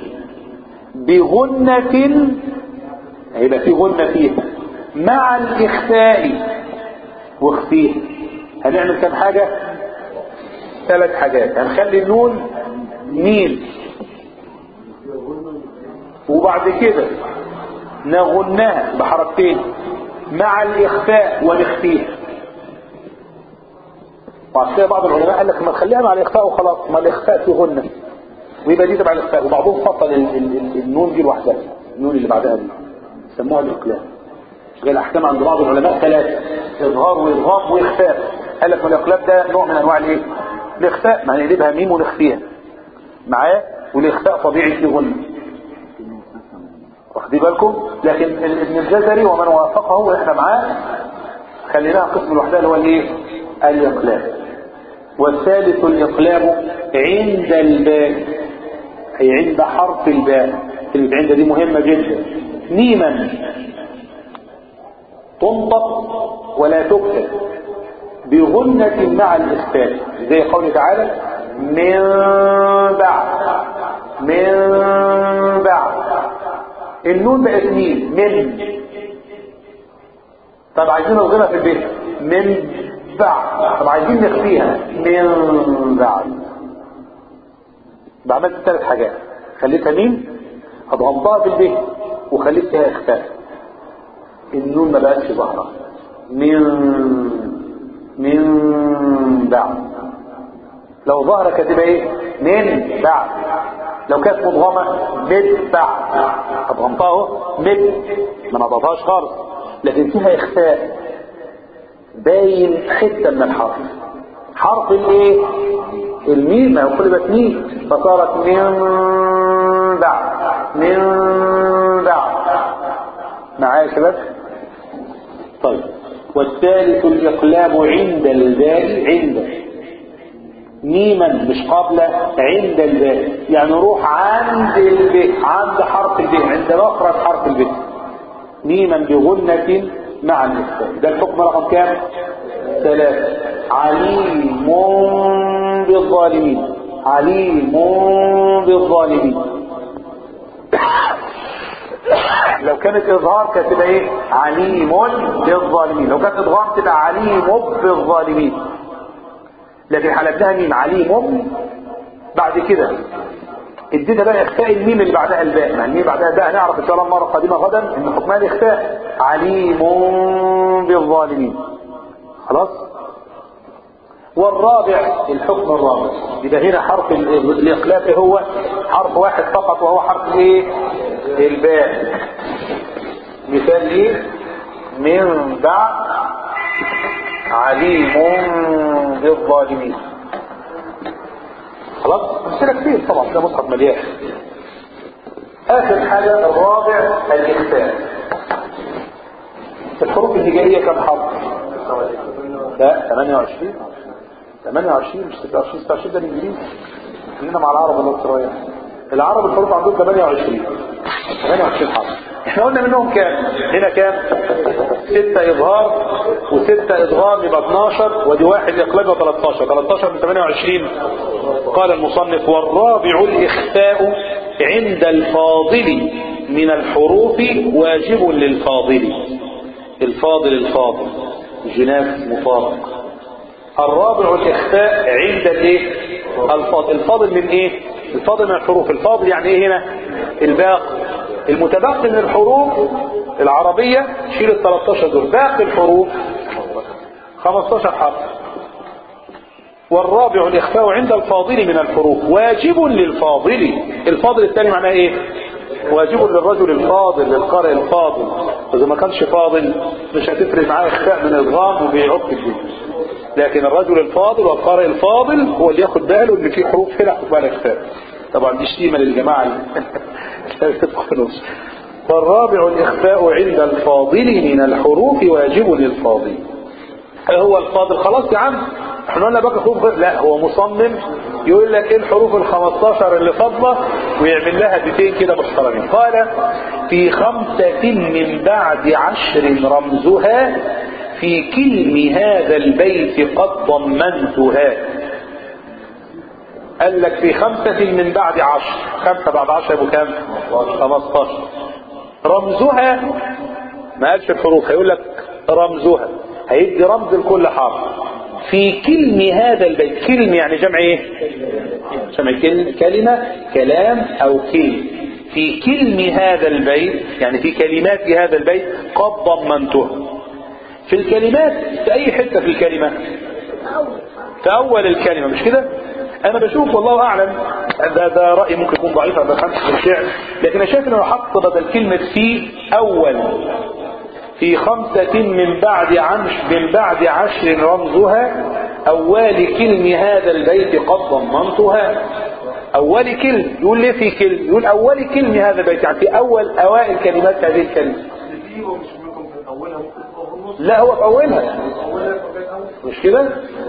بغنة، هيبقى في غنة فيها مع الإخفاء واخفيها. هنعمل كم حاجة؟ ثلاث حاجات. هنخلي النون ميم، وبعد كده نغنها بحركتين مع الإخفاء ونخفيها. وعشان كده بعض العلماء قال لك ما تخليها مع الإخفاء وخلاص، ما الإخفاء في غنة ويبقى دي تبع الإخفاء. وبعضهم فصل النون دي لوحدها، النون اللي بعدها دي سموها الإقلاب. غير الأحكام عند بعض العلماء ثلاثة: إظهار وإضغام وإخفاء. قال لك ما الإقلاب ده نوع من أنواع الإيه؟ الإخفاء، ما هنقلبها ميم ونخفيها معاه، والإخفاء طبيعي في غنة. واخدين بالكم؟ لكن ابن الجزري ومن وافقه واحنا معاه خليناها قسم لوحدها اللي هو الايه؟ الإقلاب. والثالث الإقلاب عند الباء، أي عند حرف الباء. كلمة عند دي مهمة جدا. ميما تنطق ولا تكتب بغنة مع الإخفاء، زي قوله تعالى من بعد، من بعد. النون بقت ميم، من. طب عايزين نظهرها في البيت من بعد، طب عايزين نخفيها من بعد. بعملت ثلاث حاجات: خليتها ميم، اضغمتها في البيت، وخليت فيها اخفاء. النون ما بقتش ظاهره. من من بعد. لو ظهر كاتبه ايه؟ من بعد. لو كانت مضغمه مد بعد، اضغمتها اهو مد، ما نضغطهاش خالص، لكن فيها اخفاء باين حته من الحرف. حرف الايه؟ الميم، ما هو قلبت ميم فصارت من بعد، من بعد. معايا يا شباب؟ طيب. والثالث الإقلاب عند الباء، عند ميما مش قبل، عند الباء، يعني روح عند الباء، عند حرف الباء، عند مخرج حرف الباء، ميما بغنة مع الإخفاء. ده الحكم رقم كام؟ ثلاثة. عليم بالظالمين، عليم بالظالمين. لو كانت إظهار كانت تبقى إيه؟ عليم بالظالمين. لو كانت إضغام تبقى عليم بالظالمين. لكن حلبناها ميم، عليم. بعد كده ادينا بقى إخفاء الميم اللي بعدها الباء، مع الميم بعدها الباء هنعرف إن شاء الله المرة القادمة غدا إن حكمها الإخفاء. عليم بالظالمين. خلاص. والرابع الحكم الرابع، يبقى هنا حرف الإقلاب هو حرف واحد فقط، وهو حرف ايه؟ الباء. مثال ايه؟ من بعد عليم بالظالمين. خلاص. امثله كتير طبعا، ده مصحف مليان. اخر حاجه الرابع الاخفاء. الحروف الهجائيه كم حرف؟ لا ثمانية وعشرين. ثمانية وعشرين مش ستة وعشرين. ستة وعشرين ده الانجليزي، خلينا مع العرب والنصرانية. العرب الحروف عندهم ثمانية وعشرين. ثمانية وعشرين حرف. احنا قلنا منهم كام؟ هنا كام؟ ستة اظهار وستة ادغام يبقى اثناشر، ودي واحد اقلاب يبقى ثلاثة عشر. ثلاثة عشر من ثمانية وعشرين. قال المصنف: والرابع الاخفاء عند الفاضل من الحروف واجب للفاضل. الفاضل الفاضل جناف مطابق. الرابع الاخفاء عند الايه؟ الفاضل. الفاضل من ايه؟ الفاضل من الحروف. الفاضل يعني ايه هنا؟ الباقي، المتبقي من الحروف العربية. شيل ال ثلاثة عشر دول، باقي الحروف خمسة عشر حرف. والرابع الاخفاء عند الفاضل من الحروف واجب للفاضل. الفاضل الثاني معناه ايه؟ واجب للرجل الفاضل، للقارئ الفاضل. اذا ما كانش فاضل مش هتفرق معاه اخفاء من ادغام وبيعك الدين. لكن الرجل الفاضل والقارئ الفاضل هو اللي ياخد باله ان في حروف هنا حكمها الاخفاء. طبعا دي شتيمه للجماعه اللي فالرابع الاخفاء عند الفاضل من الحروف واجب للفاضل. هو الفاضل خلاص يا عم احنا قلنا بقى حروف، لا هو مصمم يقول لك ايه الحروف ال خمستاشر اللي فاضله ويعمل لها بيتين كده محترمين. قال: في خمسة من بعد عشر رمزها في كلم هذا البيت قد ضمنتها. قال لك في خمسة من بعد عشر، خمسة بعد عشر يبقوا كام؟ خمستاشر. رمزها ما قالش الحروف، هيقول لك رمزها، هيدي رمز لكل حرف. في كلم هذا البيت، كلم يعني جمع ايه؟ جمع كلمة، كلام او كلم. في كلم هذا البيت يعني في كلمات هذا البيت قد ضمنتها. في الكلمات في اي حتة في الكلمة؟ في اول الكلمة، مش كده؟ انا بشوف والله اعلم، ده, ده رأي ممكن يكون ضعيف ما بفهمش في الشعر، لكن انا شايف ان انا حط بدل كلمة في اول، في خمسة من بعد عشر من بعد عشر رمزها، اول كلم هذا البيت قد ضمنتها. اول كلم، يقول ليه في كلم؟ يقول اول كلم هذا البيت يعني في اول اوائل كلمات هذه الكلمة. لا هو في اولها، مش كده؟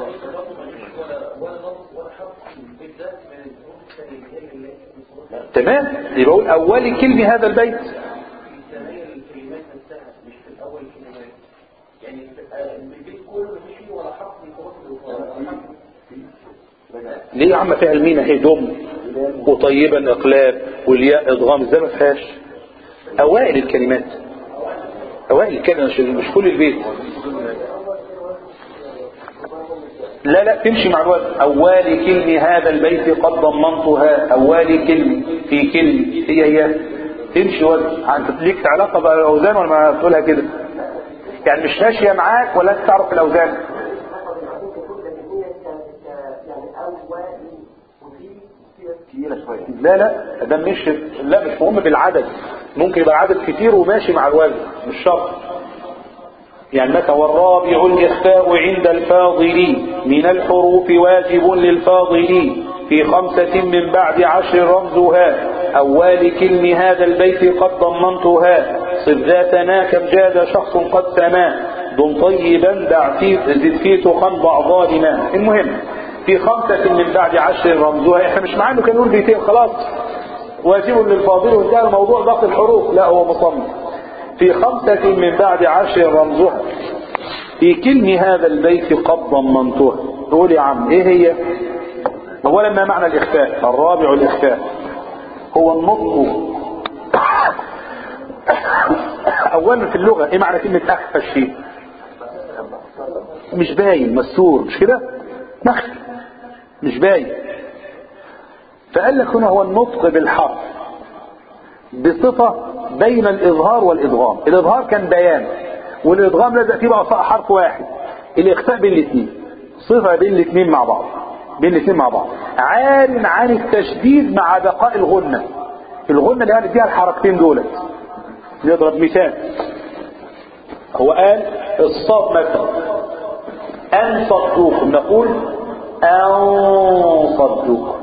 تمام، يبقى بقول اول كلمة هذا البيت. ليه يا عم فيها الميم اهي دم وطيبا اقلاب والياء ادغام، ازاي ما فيهاش؟ اوائل الكلمات، اوائل الكلمة مش كل البيت. لا لا تمشي مع الوزن. اول كلمة هذا البيت قد ضمنتها، اول كلمة في كلمة، هي هي تمشي وزن. انت ليك علاقة بالاوزان ولا ما تقولها كده؟ يعني مش ماشية معاك ولا انت تعرف الاوزان؟ لا لا ده مش، لا مش مهم بالعدد، ممكن يبقى عدد كتير وماشي مع الوزن، مش شرط. يعني مثلا والرابع الإخفاء عند الفاضل من الحروف واجب للفاضل، في خمسة من بعد عشر رمزها، أول كلم هذا البيت قد ضمنتها، صف ذاتنا كم جاد شخص قد سما، ضم طيبا دع زد في تقن ضع ظالما. المهم في خمسة من بعد عشر رمزها، احنا مش معانا كان نقول بيتين خلاص واجب للفاضل وانتهى الموضوع باقي الحروف، لا هو مصمم. في خمسة من بعد عشر رمزها، في كلم هذا البيت قد ضمنتها. قول يا عم ايه هي؟ اولا ما معنى الاخفاء؟ الرابع الاخفاء هو النطق. اولا في اللغة ايه معنى كلمة اخفى الشيء؟ مش باين، مستور، مش كده؟ مخفي مش باين. فقال لك هنا هو النطق بالحرف بصفة بين الإظهار والإدغام. الإظهار كان بيان، والإدغام لازم فيه بقى حرف واحد. الإخفاء بين الاثنين، صفة بين الاثنين مع بعض، بين الاثنين مع بعض، عار عن التشديد مع بقاء الغنة. الغنة اللي هنديها الحركتين دولت. نضرب مثال، هو قال الصاد مثلا أن صدوق، نقول أن صدوق،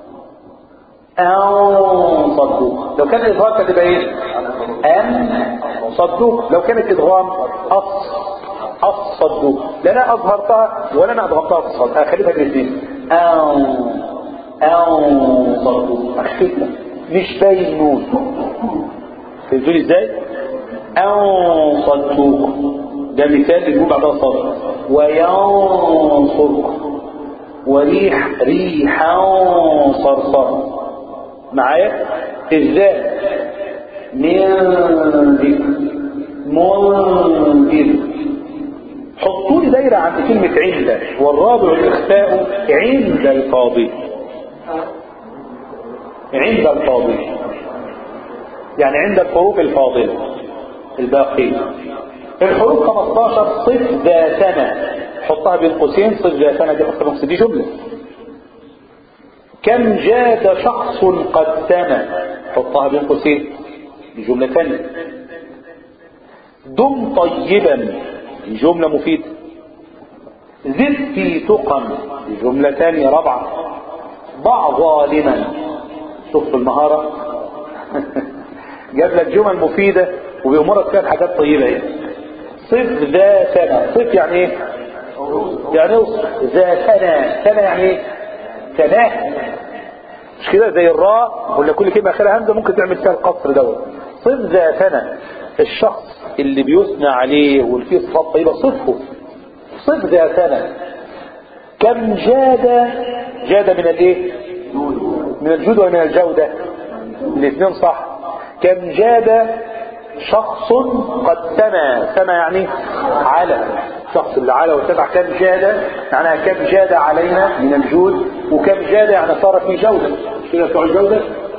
أن صدوق. لو كان الإظهار كانت تبقى إيه؟ أن صدوق. لو كانت إدغام أص أص صدوق. لا أنا أظهرتها ولا أنا أدغمتها في الصاد، أخليتها بالاثنين أن أن صدوق، أخليتها مش باين نون. فهمتوني إزاي؟ أن صدوق ده مثال بيقول بعدها صاد. وينصرك، وريح ريحا صرصر. معايا ازاي؟ من ذكر منذر. حطوا لي دايره عند كلمه عند. والرابع الاخفاء عند الفاضل، عند الفاضل يعني عند الحروف الفاضله الباقيه. الحروف خمستاشر صف ذاتنا، حطها بين قوسين، صف ذاتنا دي حطها بين قوسين، دي جمله. كم جاد شخص قد سنى، حطها بين قوسين، دي جمله ثانيه. دم طيبا، دي جمله مفيده. زد في تقى، دي جمله ثانيه رابعه. ضع ظالما، شوف المهاره. جاب لك جمل مفيده وبيأمرك فيها حاجات طيبه اهي. صف ذاتنا، صف يعني ايه؟ يعني اوصف. ذاتنا، سنة يعني ايه؟ سناه، مش كده؟ زي الراء ولا كل كلمة اخرها همزة ممكن تعمل فيها القصر دوت. صف ذاتنا، الشخص اللي بيثنى عليه واللي فيه صفات طيبة صفه. صف ذاتنا. كم جاد، جاد من الايه؟ من الجود ومن الجودة؟ الاثنين صح. كم جاد شخص قد سمى. سمى يعني على، شخص اللي على وسمع. كم جاد معناها كم جاد علينا من الجود، وكم جاد يعني صار في جودة. مش كده بتوع الجودة؟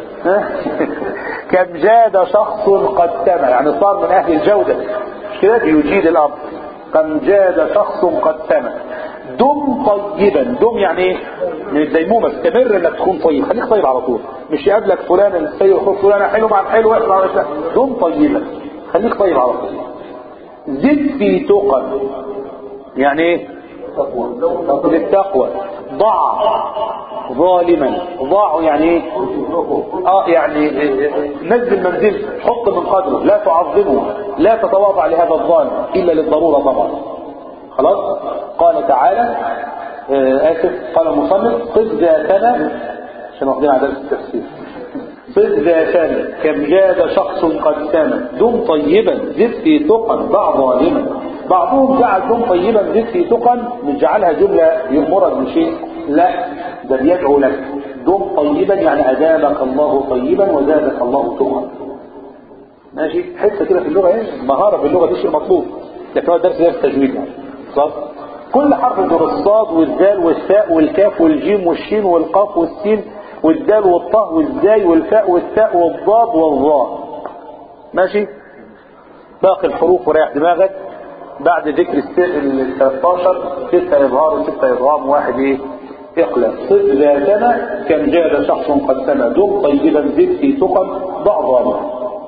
كم جاد شخص قد سمى يعني صار من اهل الجودة، مش كده بيجيد الارض. كم جاد شخص قد سمى. دم طيبا. دم يعني ايه؟ من الديمومة. استمر انك تكون طيب، خليك طيب على طول، مش يقابلك فلان السيء يخرج فلان حلو مع الحلو يطلع. دم طيبا، خليك طيب على طول. زد في تقى يعني ايه؟ للتقوى. ضع ظالما. ضاع يعني ايه؟ اه يعني نزل منزل، حط من قدره، لا تعظمه، لا تتواضع لهذا الظالم الا للضرورة طبعا. خلاص. قال تعالى آه اسف قال المصنف صد ذاتنا، عشان واخدين على درس التفسير. صد ذاتنا كم جاد شخص قد سمى. دم طيبا زد في تقى ضع ظالما. بعضهم جعل دم طيبا زد في تقى مش جعلها جملة يأمرك بشيء، لا ده بيدعو لك. دم طيبا يعني أدامك الله طيبا وزادك الله تقى. ماشي. حته كده في اللغة ايه؟ مهارة في اللغة دي شيء مطلوب، لكن هو درس درس تجويد يعني. خلاص. كل حرف دور الصاد والذال والثاء والكاف والجيم والشين والقاف والسين والدال والطاء والزاي والفاء والتاء والضاد والظاء. ماشي. باقي الحروف وريح دماغك. بعد ذكر ال ثلاثة عشر ستة إظهار وستة إضغام واحد إيه؟ إقلال. صد ذاتنا كم جاد شخص قد سمى. دم طيبا زد في تقى ضع ظالما.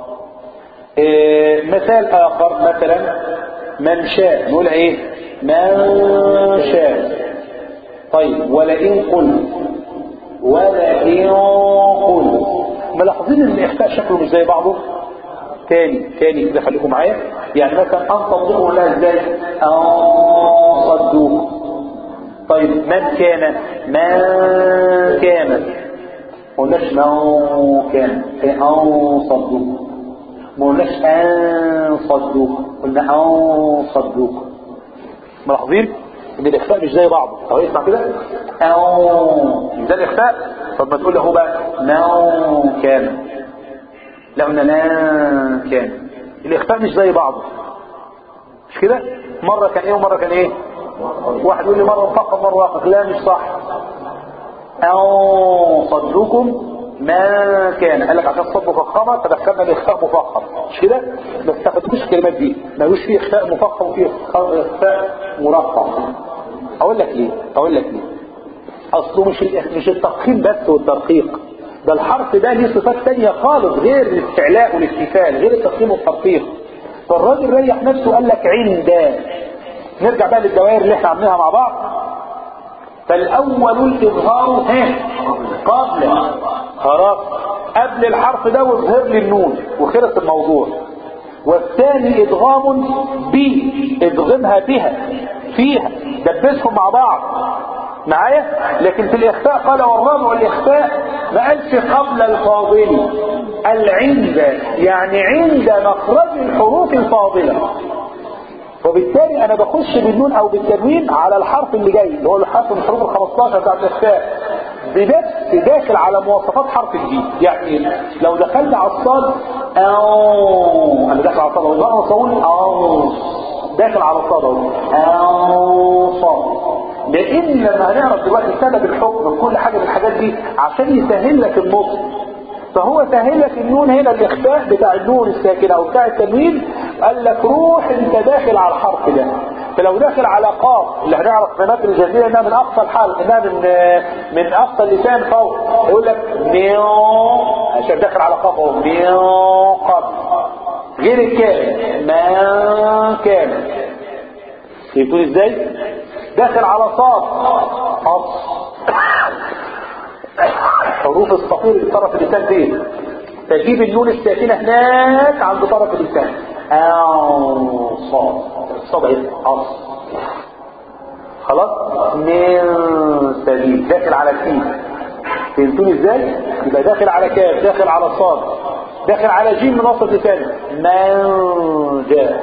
إيه مثال آخر مثلا من شاء. نقول إيه؟ من شاء. طيب ولئن قل. ولئن قل. ملاحظين ان الاخفاء شكله مش زي بعضه؟ تاني تاني كده خليكم معايا. يعني مثلا ان تصدقوا لها ازاي؟ ان صدوه. طيب من كان. من كان ما قلناش من كان. ان صدوه ما قلناش ان صدوه، قلنا ان صدوه. ملاحظين ان الاخفاء مش زي بعضه. اهو اسمع كده او ده الاخفاء. طب ما تقول له بقى من كان. لا قلنا من كان. الاخفاء مش زي بعضه، مش كده؟ مره كان ايه ومره كان ايه. واحد يقول لي مره مفخم مره واقف. لا مش صح. او صدوكم ما كان. قال لك عشان صد مفخمه فدخلنا الاخفاء مفخم، مش كده؟ ما استخدمتوش الكلمات دي. ملوش فيه اخفاء مفخم وفيه اخفاء مرفع. اقول لك ليه؟ اقول لك ليه؟ اصله مش مش التفخيم بس والترقيق، ده الحرف ده ليه صفات تانية خالص غير الاستعلاء والاستفال، غير التفخيم والترقيق. فالراجل ريح نفسه قال لك عند. نرجع بقى للدوائر اللي احنا عاملينها مع بعض. فالاول الاظهار ها قبل. خلاص قبل الحرف ده واظهر لي النون وخلص الموضوع. والثاني ادغام بي. ادغمها بها فيها، دبسهم مع بعض معايا. لكن في الاخفاء قال والرابع الاخفاء ما قالش قبل الفاضل. العند يعني عند مخرج الحروف الفاضله. وبالتالي انا بخش بالنون او بالتنوين على الحرف اللي جاي اللي هو الحرف من الحروف الخمستاشر بتاعت الاخفاء بنفس داخل على مواصفات حرف جديد. يعني لو دخلت على الصاد او انا داخل على الصاد اهو صوت او داخل على الصاد اهو صاد. لان لما هنعرف دلوقتي سبب الحكم في كل حاجه من الحاجات دي عشان يسهل لك النطق، فهو سهل لك النون هنا الاخفاء بتاع النون الساكنه او بتاع التنوين. قال لك روح انت داخل على الحرف ده. فلو داخل على قاف اللي هنعرف في متن الجزيره انها من اقصى الحلق، انها من من اقصى اللسان فوق، يقول لك ميو عشان داخل على قاف اهو ميو قبل. غير الكاف ما كان. يكون ازاي؟ داخل على صاد أص. حروف الصفير اللي طرف اللسان فين؟ تجيب النون الساكنه هناك عند طرف اللسان. او صاد صاد أص. خلاص. من سبيل داخل على الكيف. فهمتوني ازاي؟ يبقى داخل على كاف، داخل على صاد، داخل على جيم من وسط لسانه. من جاء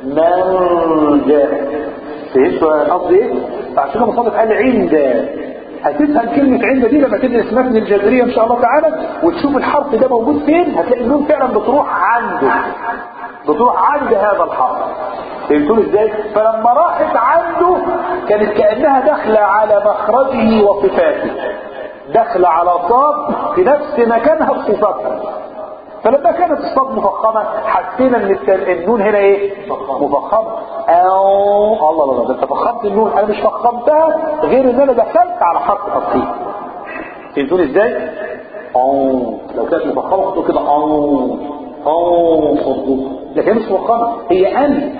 من جاء. فهمتوا قصدي ايه؟ فعشان المصنف قال عند هتفهم كلمة عند دي لما تدرس متن الجذرية ان شاء الله تعالى وتشوف الحرف ده موجود فين، هتلاقي النون فعلا بتروح عنده، بتروح عند هذا الحرف. فهمتوا ازاي؟ فلما راحت عنده كانت كأنها داخلة على مخرجه وصفاته، داخلة على صاد في نفس مكانها بصفاتها. فلما كانت الصاد مفخمة حسينا ان النون هنا ايه؟ مفخمة. أو الله الله، ده انت فخمت النون، انا مش فخمتها غير ان انا دخلت على حرف تفخيم. فهمتوا ازاي؟ أو لو كانت مفخمة تقول كده أو أو صدوق، لكن مش مفخمة، هي أن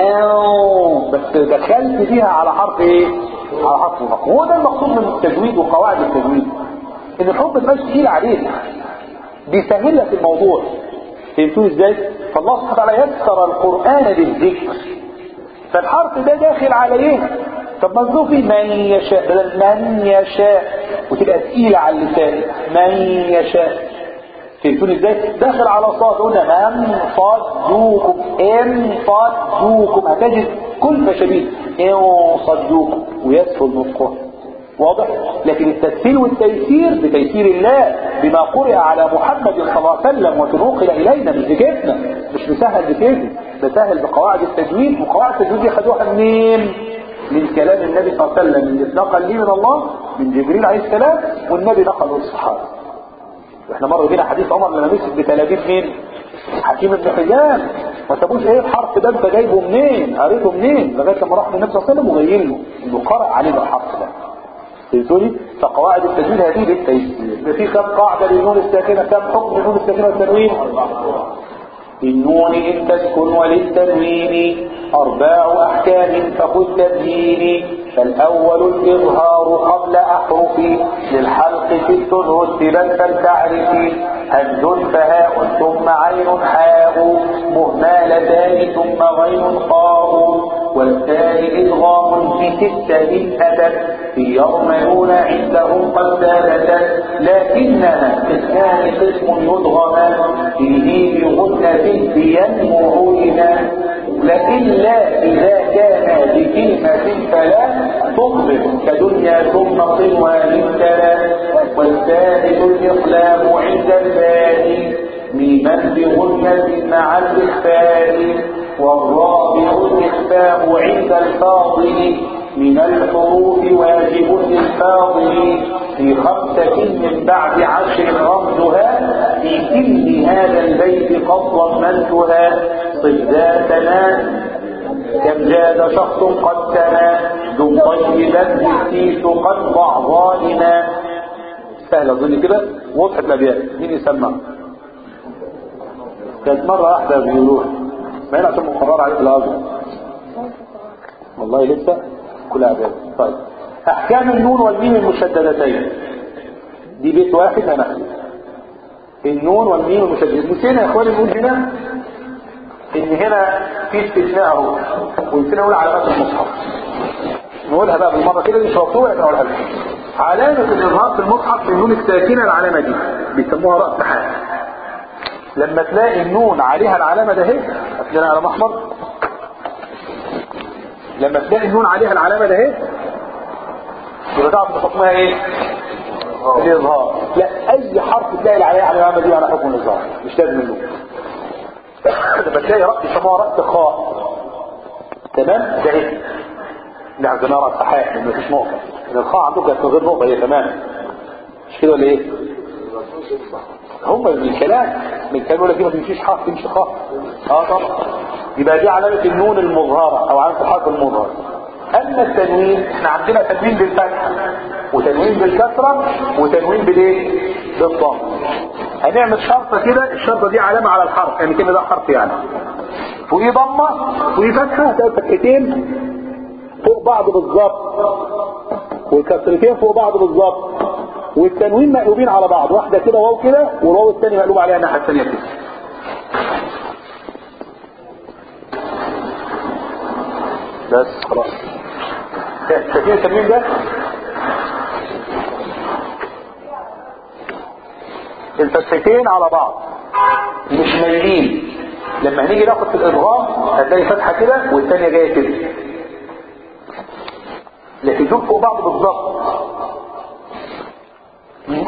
أو بس دخلت فيها على حرف ايه؟ على حرف مفخم. هو ده المقصود من التجويد وقواعد التجويد، ان الحب مش تقيل عليك، بيسهل لك الموضوع. فهمتوا ازاي؟ فالله سبحانه وتعالى يسر القرآن للذكر، فالحرف ده داخل على ايه؟ طب مظروفي من يشاء بدل من يشاء وتبقى تقيلة على اللسان، من يشاء. فهمتوا ازاي؟ داخل على صاد، قلنا من صدوكم، ان صدوكم، هتجد كل شديد ان صدوكم ويسهل نطقه، واضح؟ لكن التسهيل والتيسير بتيسير الله بما قرئ على محمد صلى الله عليه وسلم وتنقل الينا من ذكرنا، مش مسهل بكده، بسهل بقواعد التجويد. وقواعد التجويد دي خدوها منين؟ من كلام النبي صلى الله عليه وسلم، اللي اتنقل ليه من الله من جبريل عليه السلام، والنبي نقله للصحابه. احنا مره جينا حديث عمر لما مسك بتلابيب مين؟ حكيم بن حزام، ما سابوش ايه الحرف ده انت جايبه منين؟ قريته منين؟ لغايه لما راح للنبي صلى الله عليه وسلم وجايين له انه قرأ عليه الحرف ده. فهمتوني؟ فقواعد التجويد هذه للتيسير. في كم قاعده للنون الساكنه؟ كم حكم للنون الساكنه والتنوين؟ للنون إن تسكن وللتنوين أرباع أحكام فخذ تبيين. فالأول الإظهار قبل أحرف للحلق ست رتبا فلتعرفي همز فهاء ثم عين حاء مهملتان ثم غين قاء والثاني إدغام في ستة أتت في يرملون عندهم قد ثابتت لكنها اثنان قسم يدغمان فيه بغنة بينمعون لكن لا إذا كان بكلمة فلا تضبط كدنيا ثم صنوان تلا. والثالث الإقلام عند الباء ممن بغنة مع الإخفاء. والرابع الإخفاء عند الفاضل من الحروف واجب للفاضل في خمسة من بعد عشر رمزها في كل هذا البيت قد ضمنتها. صداتنا كم جاد شخص قد سنا ذو طيبا بالسيس قد ضع ظالما. سهلة أظن كده وضحت الأبيات. مين يسمع؟ كانت مرة واحدة بيقولوها ما هنا عشان مقرر عليه في الأزهر والله لسه كل أبيات. طيب أحكام النون والميم المشددتين دي بيت واحد هناخده. النون والميم المشددتين نسينا يا اخواني نقول هنا ان هنا في استثناء اهو ونسينا نقول علامات المصحف. نقولها بقى بالمره كده مش مقطوع نقولها لكم. علامه الاظهار في المصحف النون الساكنه العلامه دي بيسموها راس حال. لما تلاقي النون عليها العلامه ده اهي هتلاقيها علامه احمر. لما تلاقي النون عليها العلامه ده اهي يبقى تعرف حكمها ايه؟ الاظهار. لا اي حرف تلاقي عليه العلامه دي على حكم الاظهار مش لازم النون. لما تلاقي رأس يسموها رأس خاء تمام ده ايه؟ اللي عندنا رأس حاء لان مفيش نقطه. الخاء عندكم كانت من غير نقطه هي تمام مش كده ولا ايه؟ هم من الكلام من الكلام يقول لك دي ما تمشيش حرف تمشي خاء. اه طبعا يبقى دي علامه النون المظهره او علامه الحرف المظهر. اما التنوين احنا عندنا تنوين بالفتح وتنوين بالكسره وتنوين بالايه؟ بالضم. هنعمل شرطه كده الشرطه دي علامه على الحرف يعني كده ده حرف يعني فوقيه ضمه فوقيه فتحه ثلاث فتحتين فوق بعض بالظبط والكسرتين فوق بعض بالظبط والتنوين مقلوبين على بعض واحده كده واو كده والواو الثاني مقلوب عليها الناحيه الثانيه كده. بس خلاص شايفين التمرين ده؟ الفتحتين على بعض مش مايلين. لما هنيجي ناخد في الادغام هتلاقي فتحه كده والثانيه جايه كده لكن دول فوق بعض بالظبط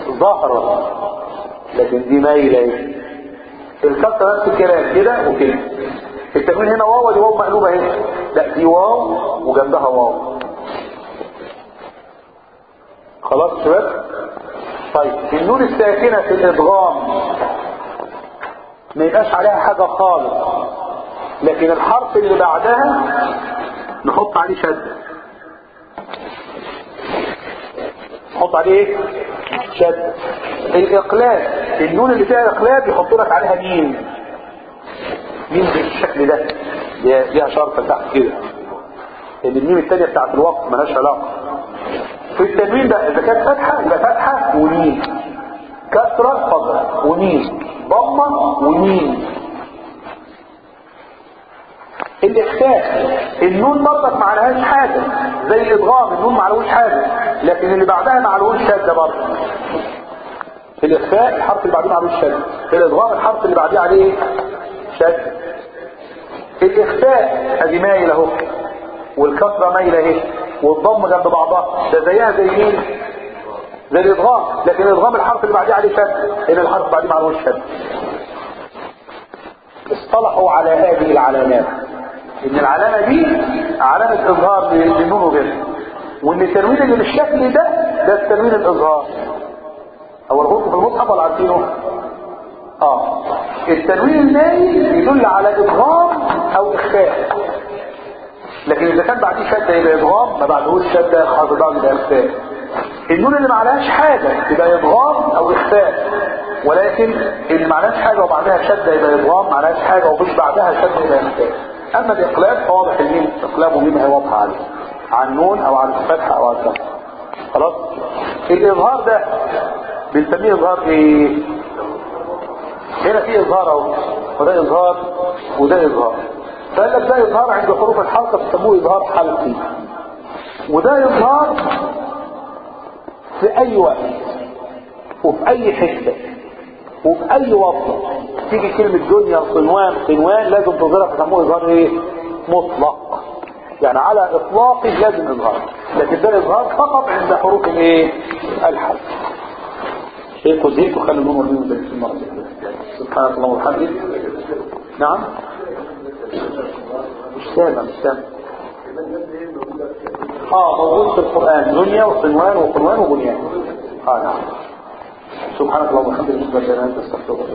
ظهرا، لكن دي مايلة ايه. الكسرة نفس الكلام كده وكده. التنوين هنا واو، دي واو مقلوبة اهي، لا دي واو وجنبها واو. خلاص شباب. طيب النون الساكنة في الادغام ما يبقاش عليها حاجة خالص، لكن الحرف اللي بعدها نحط عليه شد، نحط عليه ايه؟ شد. الاقلاب، النون اللي فيها اقلاب يحط لك عليها مين مين بالشكل ده، ليها شرطة تحت كده، ان الميم الثانية بتاعت الوقت ملهاش علاقة. في التنوين ده اذا كانت فتحة يبقى فتحة وميم، كسرة فضل وميم، ضمة وميم. الاخفاء النون برضك ما عليهاش حاجة زي الادغام، النون ما عليهوش حاجة، لكن اللي بعدها ما عليهوش شدة برضه. في الاخفاء الحرف اللي بعديه ما عليهوش شدة، في الادغام الحرف اللي بعديه عليه شدة. الاخفاء ادي مايل اهو، والكسرة مايلة اهي، والضم جنب بعضها، ده زيها زي مين؟ زي الادغام، لكن الادغام الحرف اللي بعديه عليه شدة، هنا الحرف اللي بعديه ما عليهوش شدة. اصطلحوا على هذه العلامات، ان العلامة دي علامة اظهار للنون وغيرها، وان التنوين اللي بالشكل ده ده التنوين الاظهار. اوريكم في المصحف ولا عارفينه؟ اه التنوين المائي يدل على ادغام او اخفاء، لكن اذا كان بعديه شده يبقى ادغام، ما بعدهوش شده حاضر بعد يبقى اخفاء. النون اللي ما عليهاش حاجه يبقى ادغام او اخفاء، ولكن اللي ما عليهاش حاجه وبعدها شده يبقى ادغام، ما عليهاش حاجه ومش بعدها شده يبقى اخفاء. اما الاقلاب فواضح الميم اقلاب وميم هي واضحه عليه، على النون او على الفتحه او على الكسر. خلاص. الاظهار ده بنسميه اظهار ايه؟ هنا في اظهار اهو، وده اظهار وده اظهار. فقال لك ده اظهار عند حروف الحلقه بيسموه اظهار حلقي، وده اظهار في اي وقت وفي اي حته وفي اي وقت. تيجي كلمه دنيا صنوان صنوان لازم تظهرها، فيسموه اظهار ايه؟ مطلق، يعني على اطلاقه لازم اظهار، لكن ده اظهار فقط عند حروف الايه؟ الحلقه. شيخ وزيك وخلي النور والنور زي في المرة. سبحانك اللهم وبحمدك. نعم مش سامع مش سامع اه موجود في القرآن دنيا وصنوان وقنوان وبنيان. اه نعم. سبحانك اللهم وبحمدك اشهد ان لا اله الا انت استغفرك.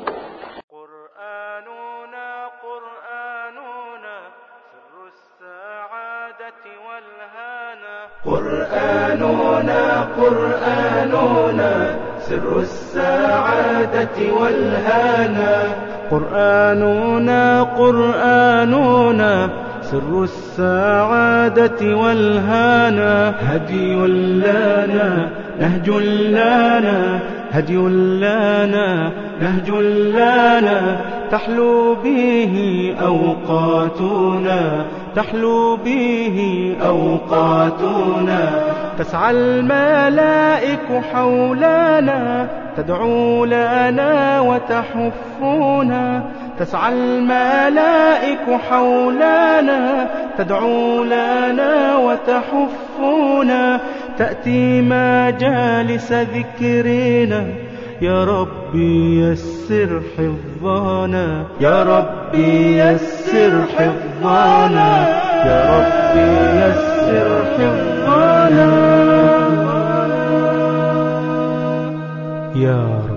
قرآننا قرآننا سر السعادة والهنا. قرآننا قرآننا سر السعادة والهنا. قرآننا قرآننا سر السعادة والهنا. هدي لنا نهج لنا هدي لنا نهج لنا. تحلو به أوقاتنا تحلو به أوقاتنا. تسعى الملائك حولنا تدعو لنا وتحفنا. تسعى الملائك حولنا تدعو لنا وتحفنا. تأتي مجالس ذكرنا يا ربي يسر حفظنا. يا ربي يسر حفظنا. يا ربي يسر حفظنا. يا رب.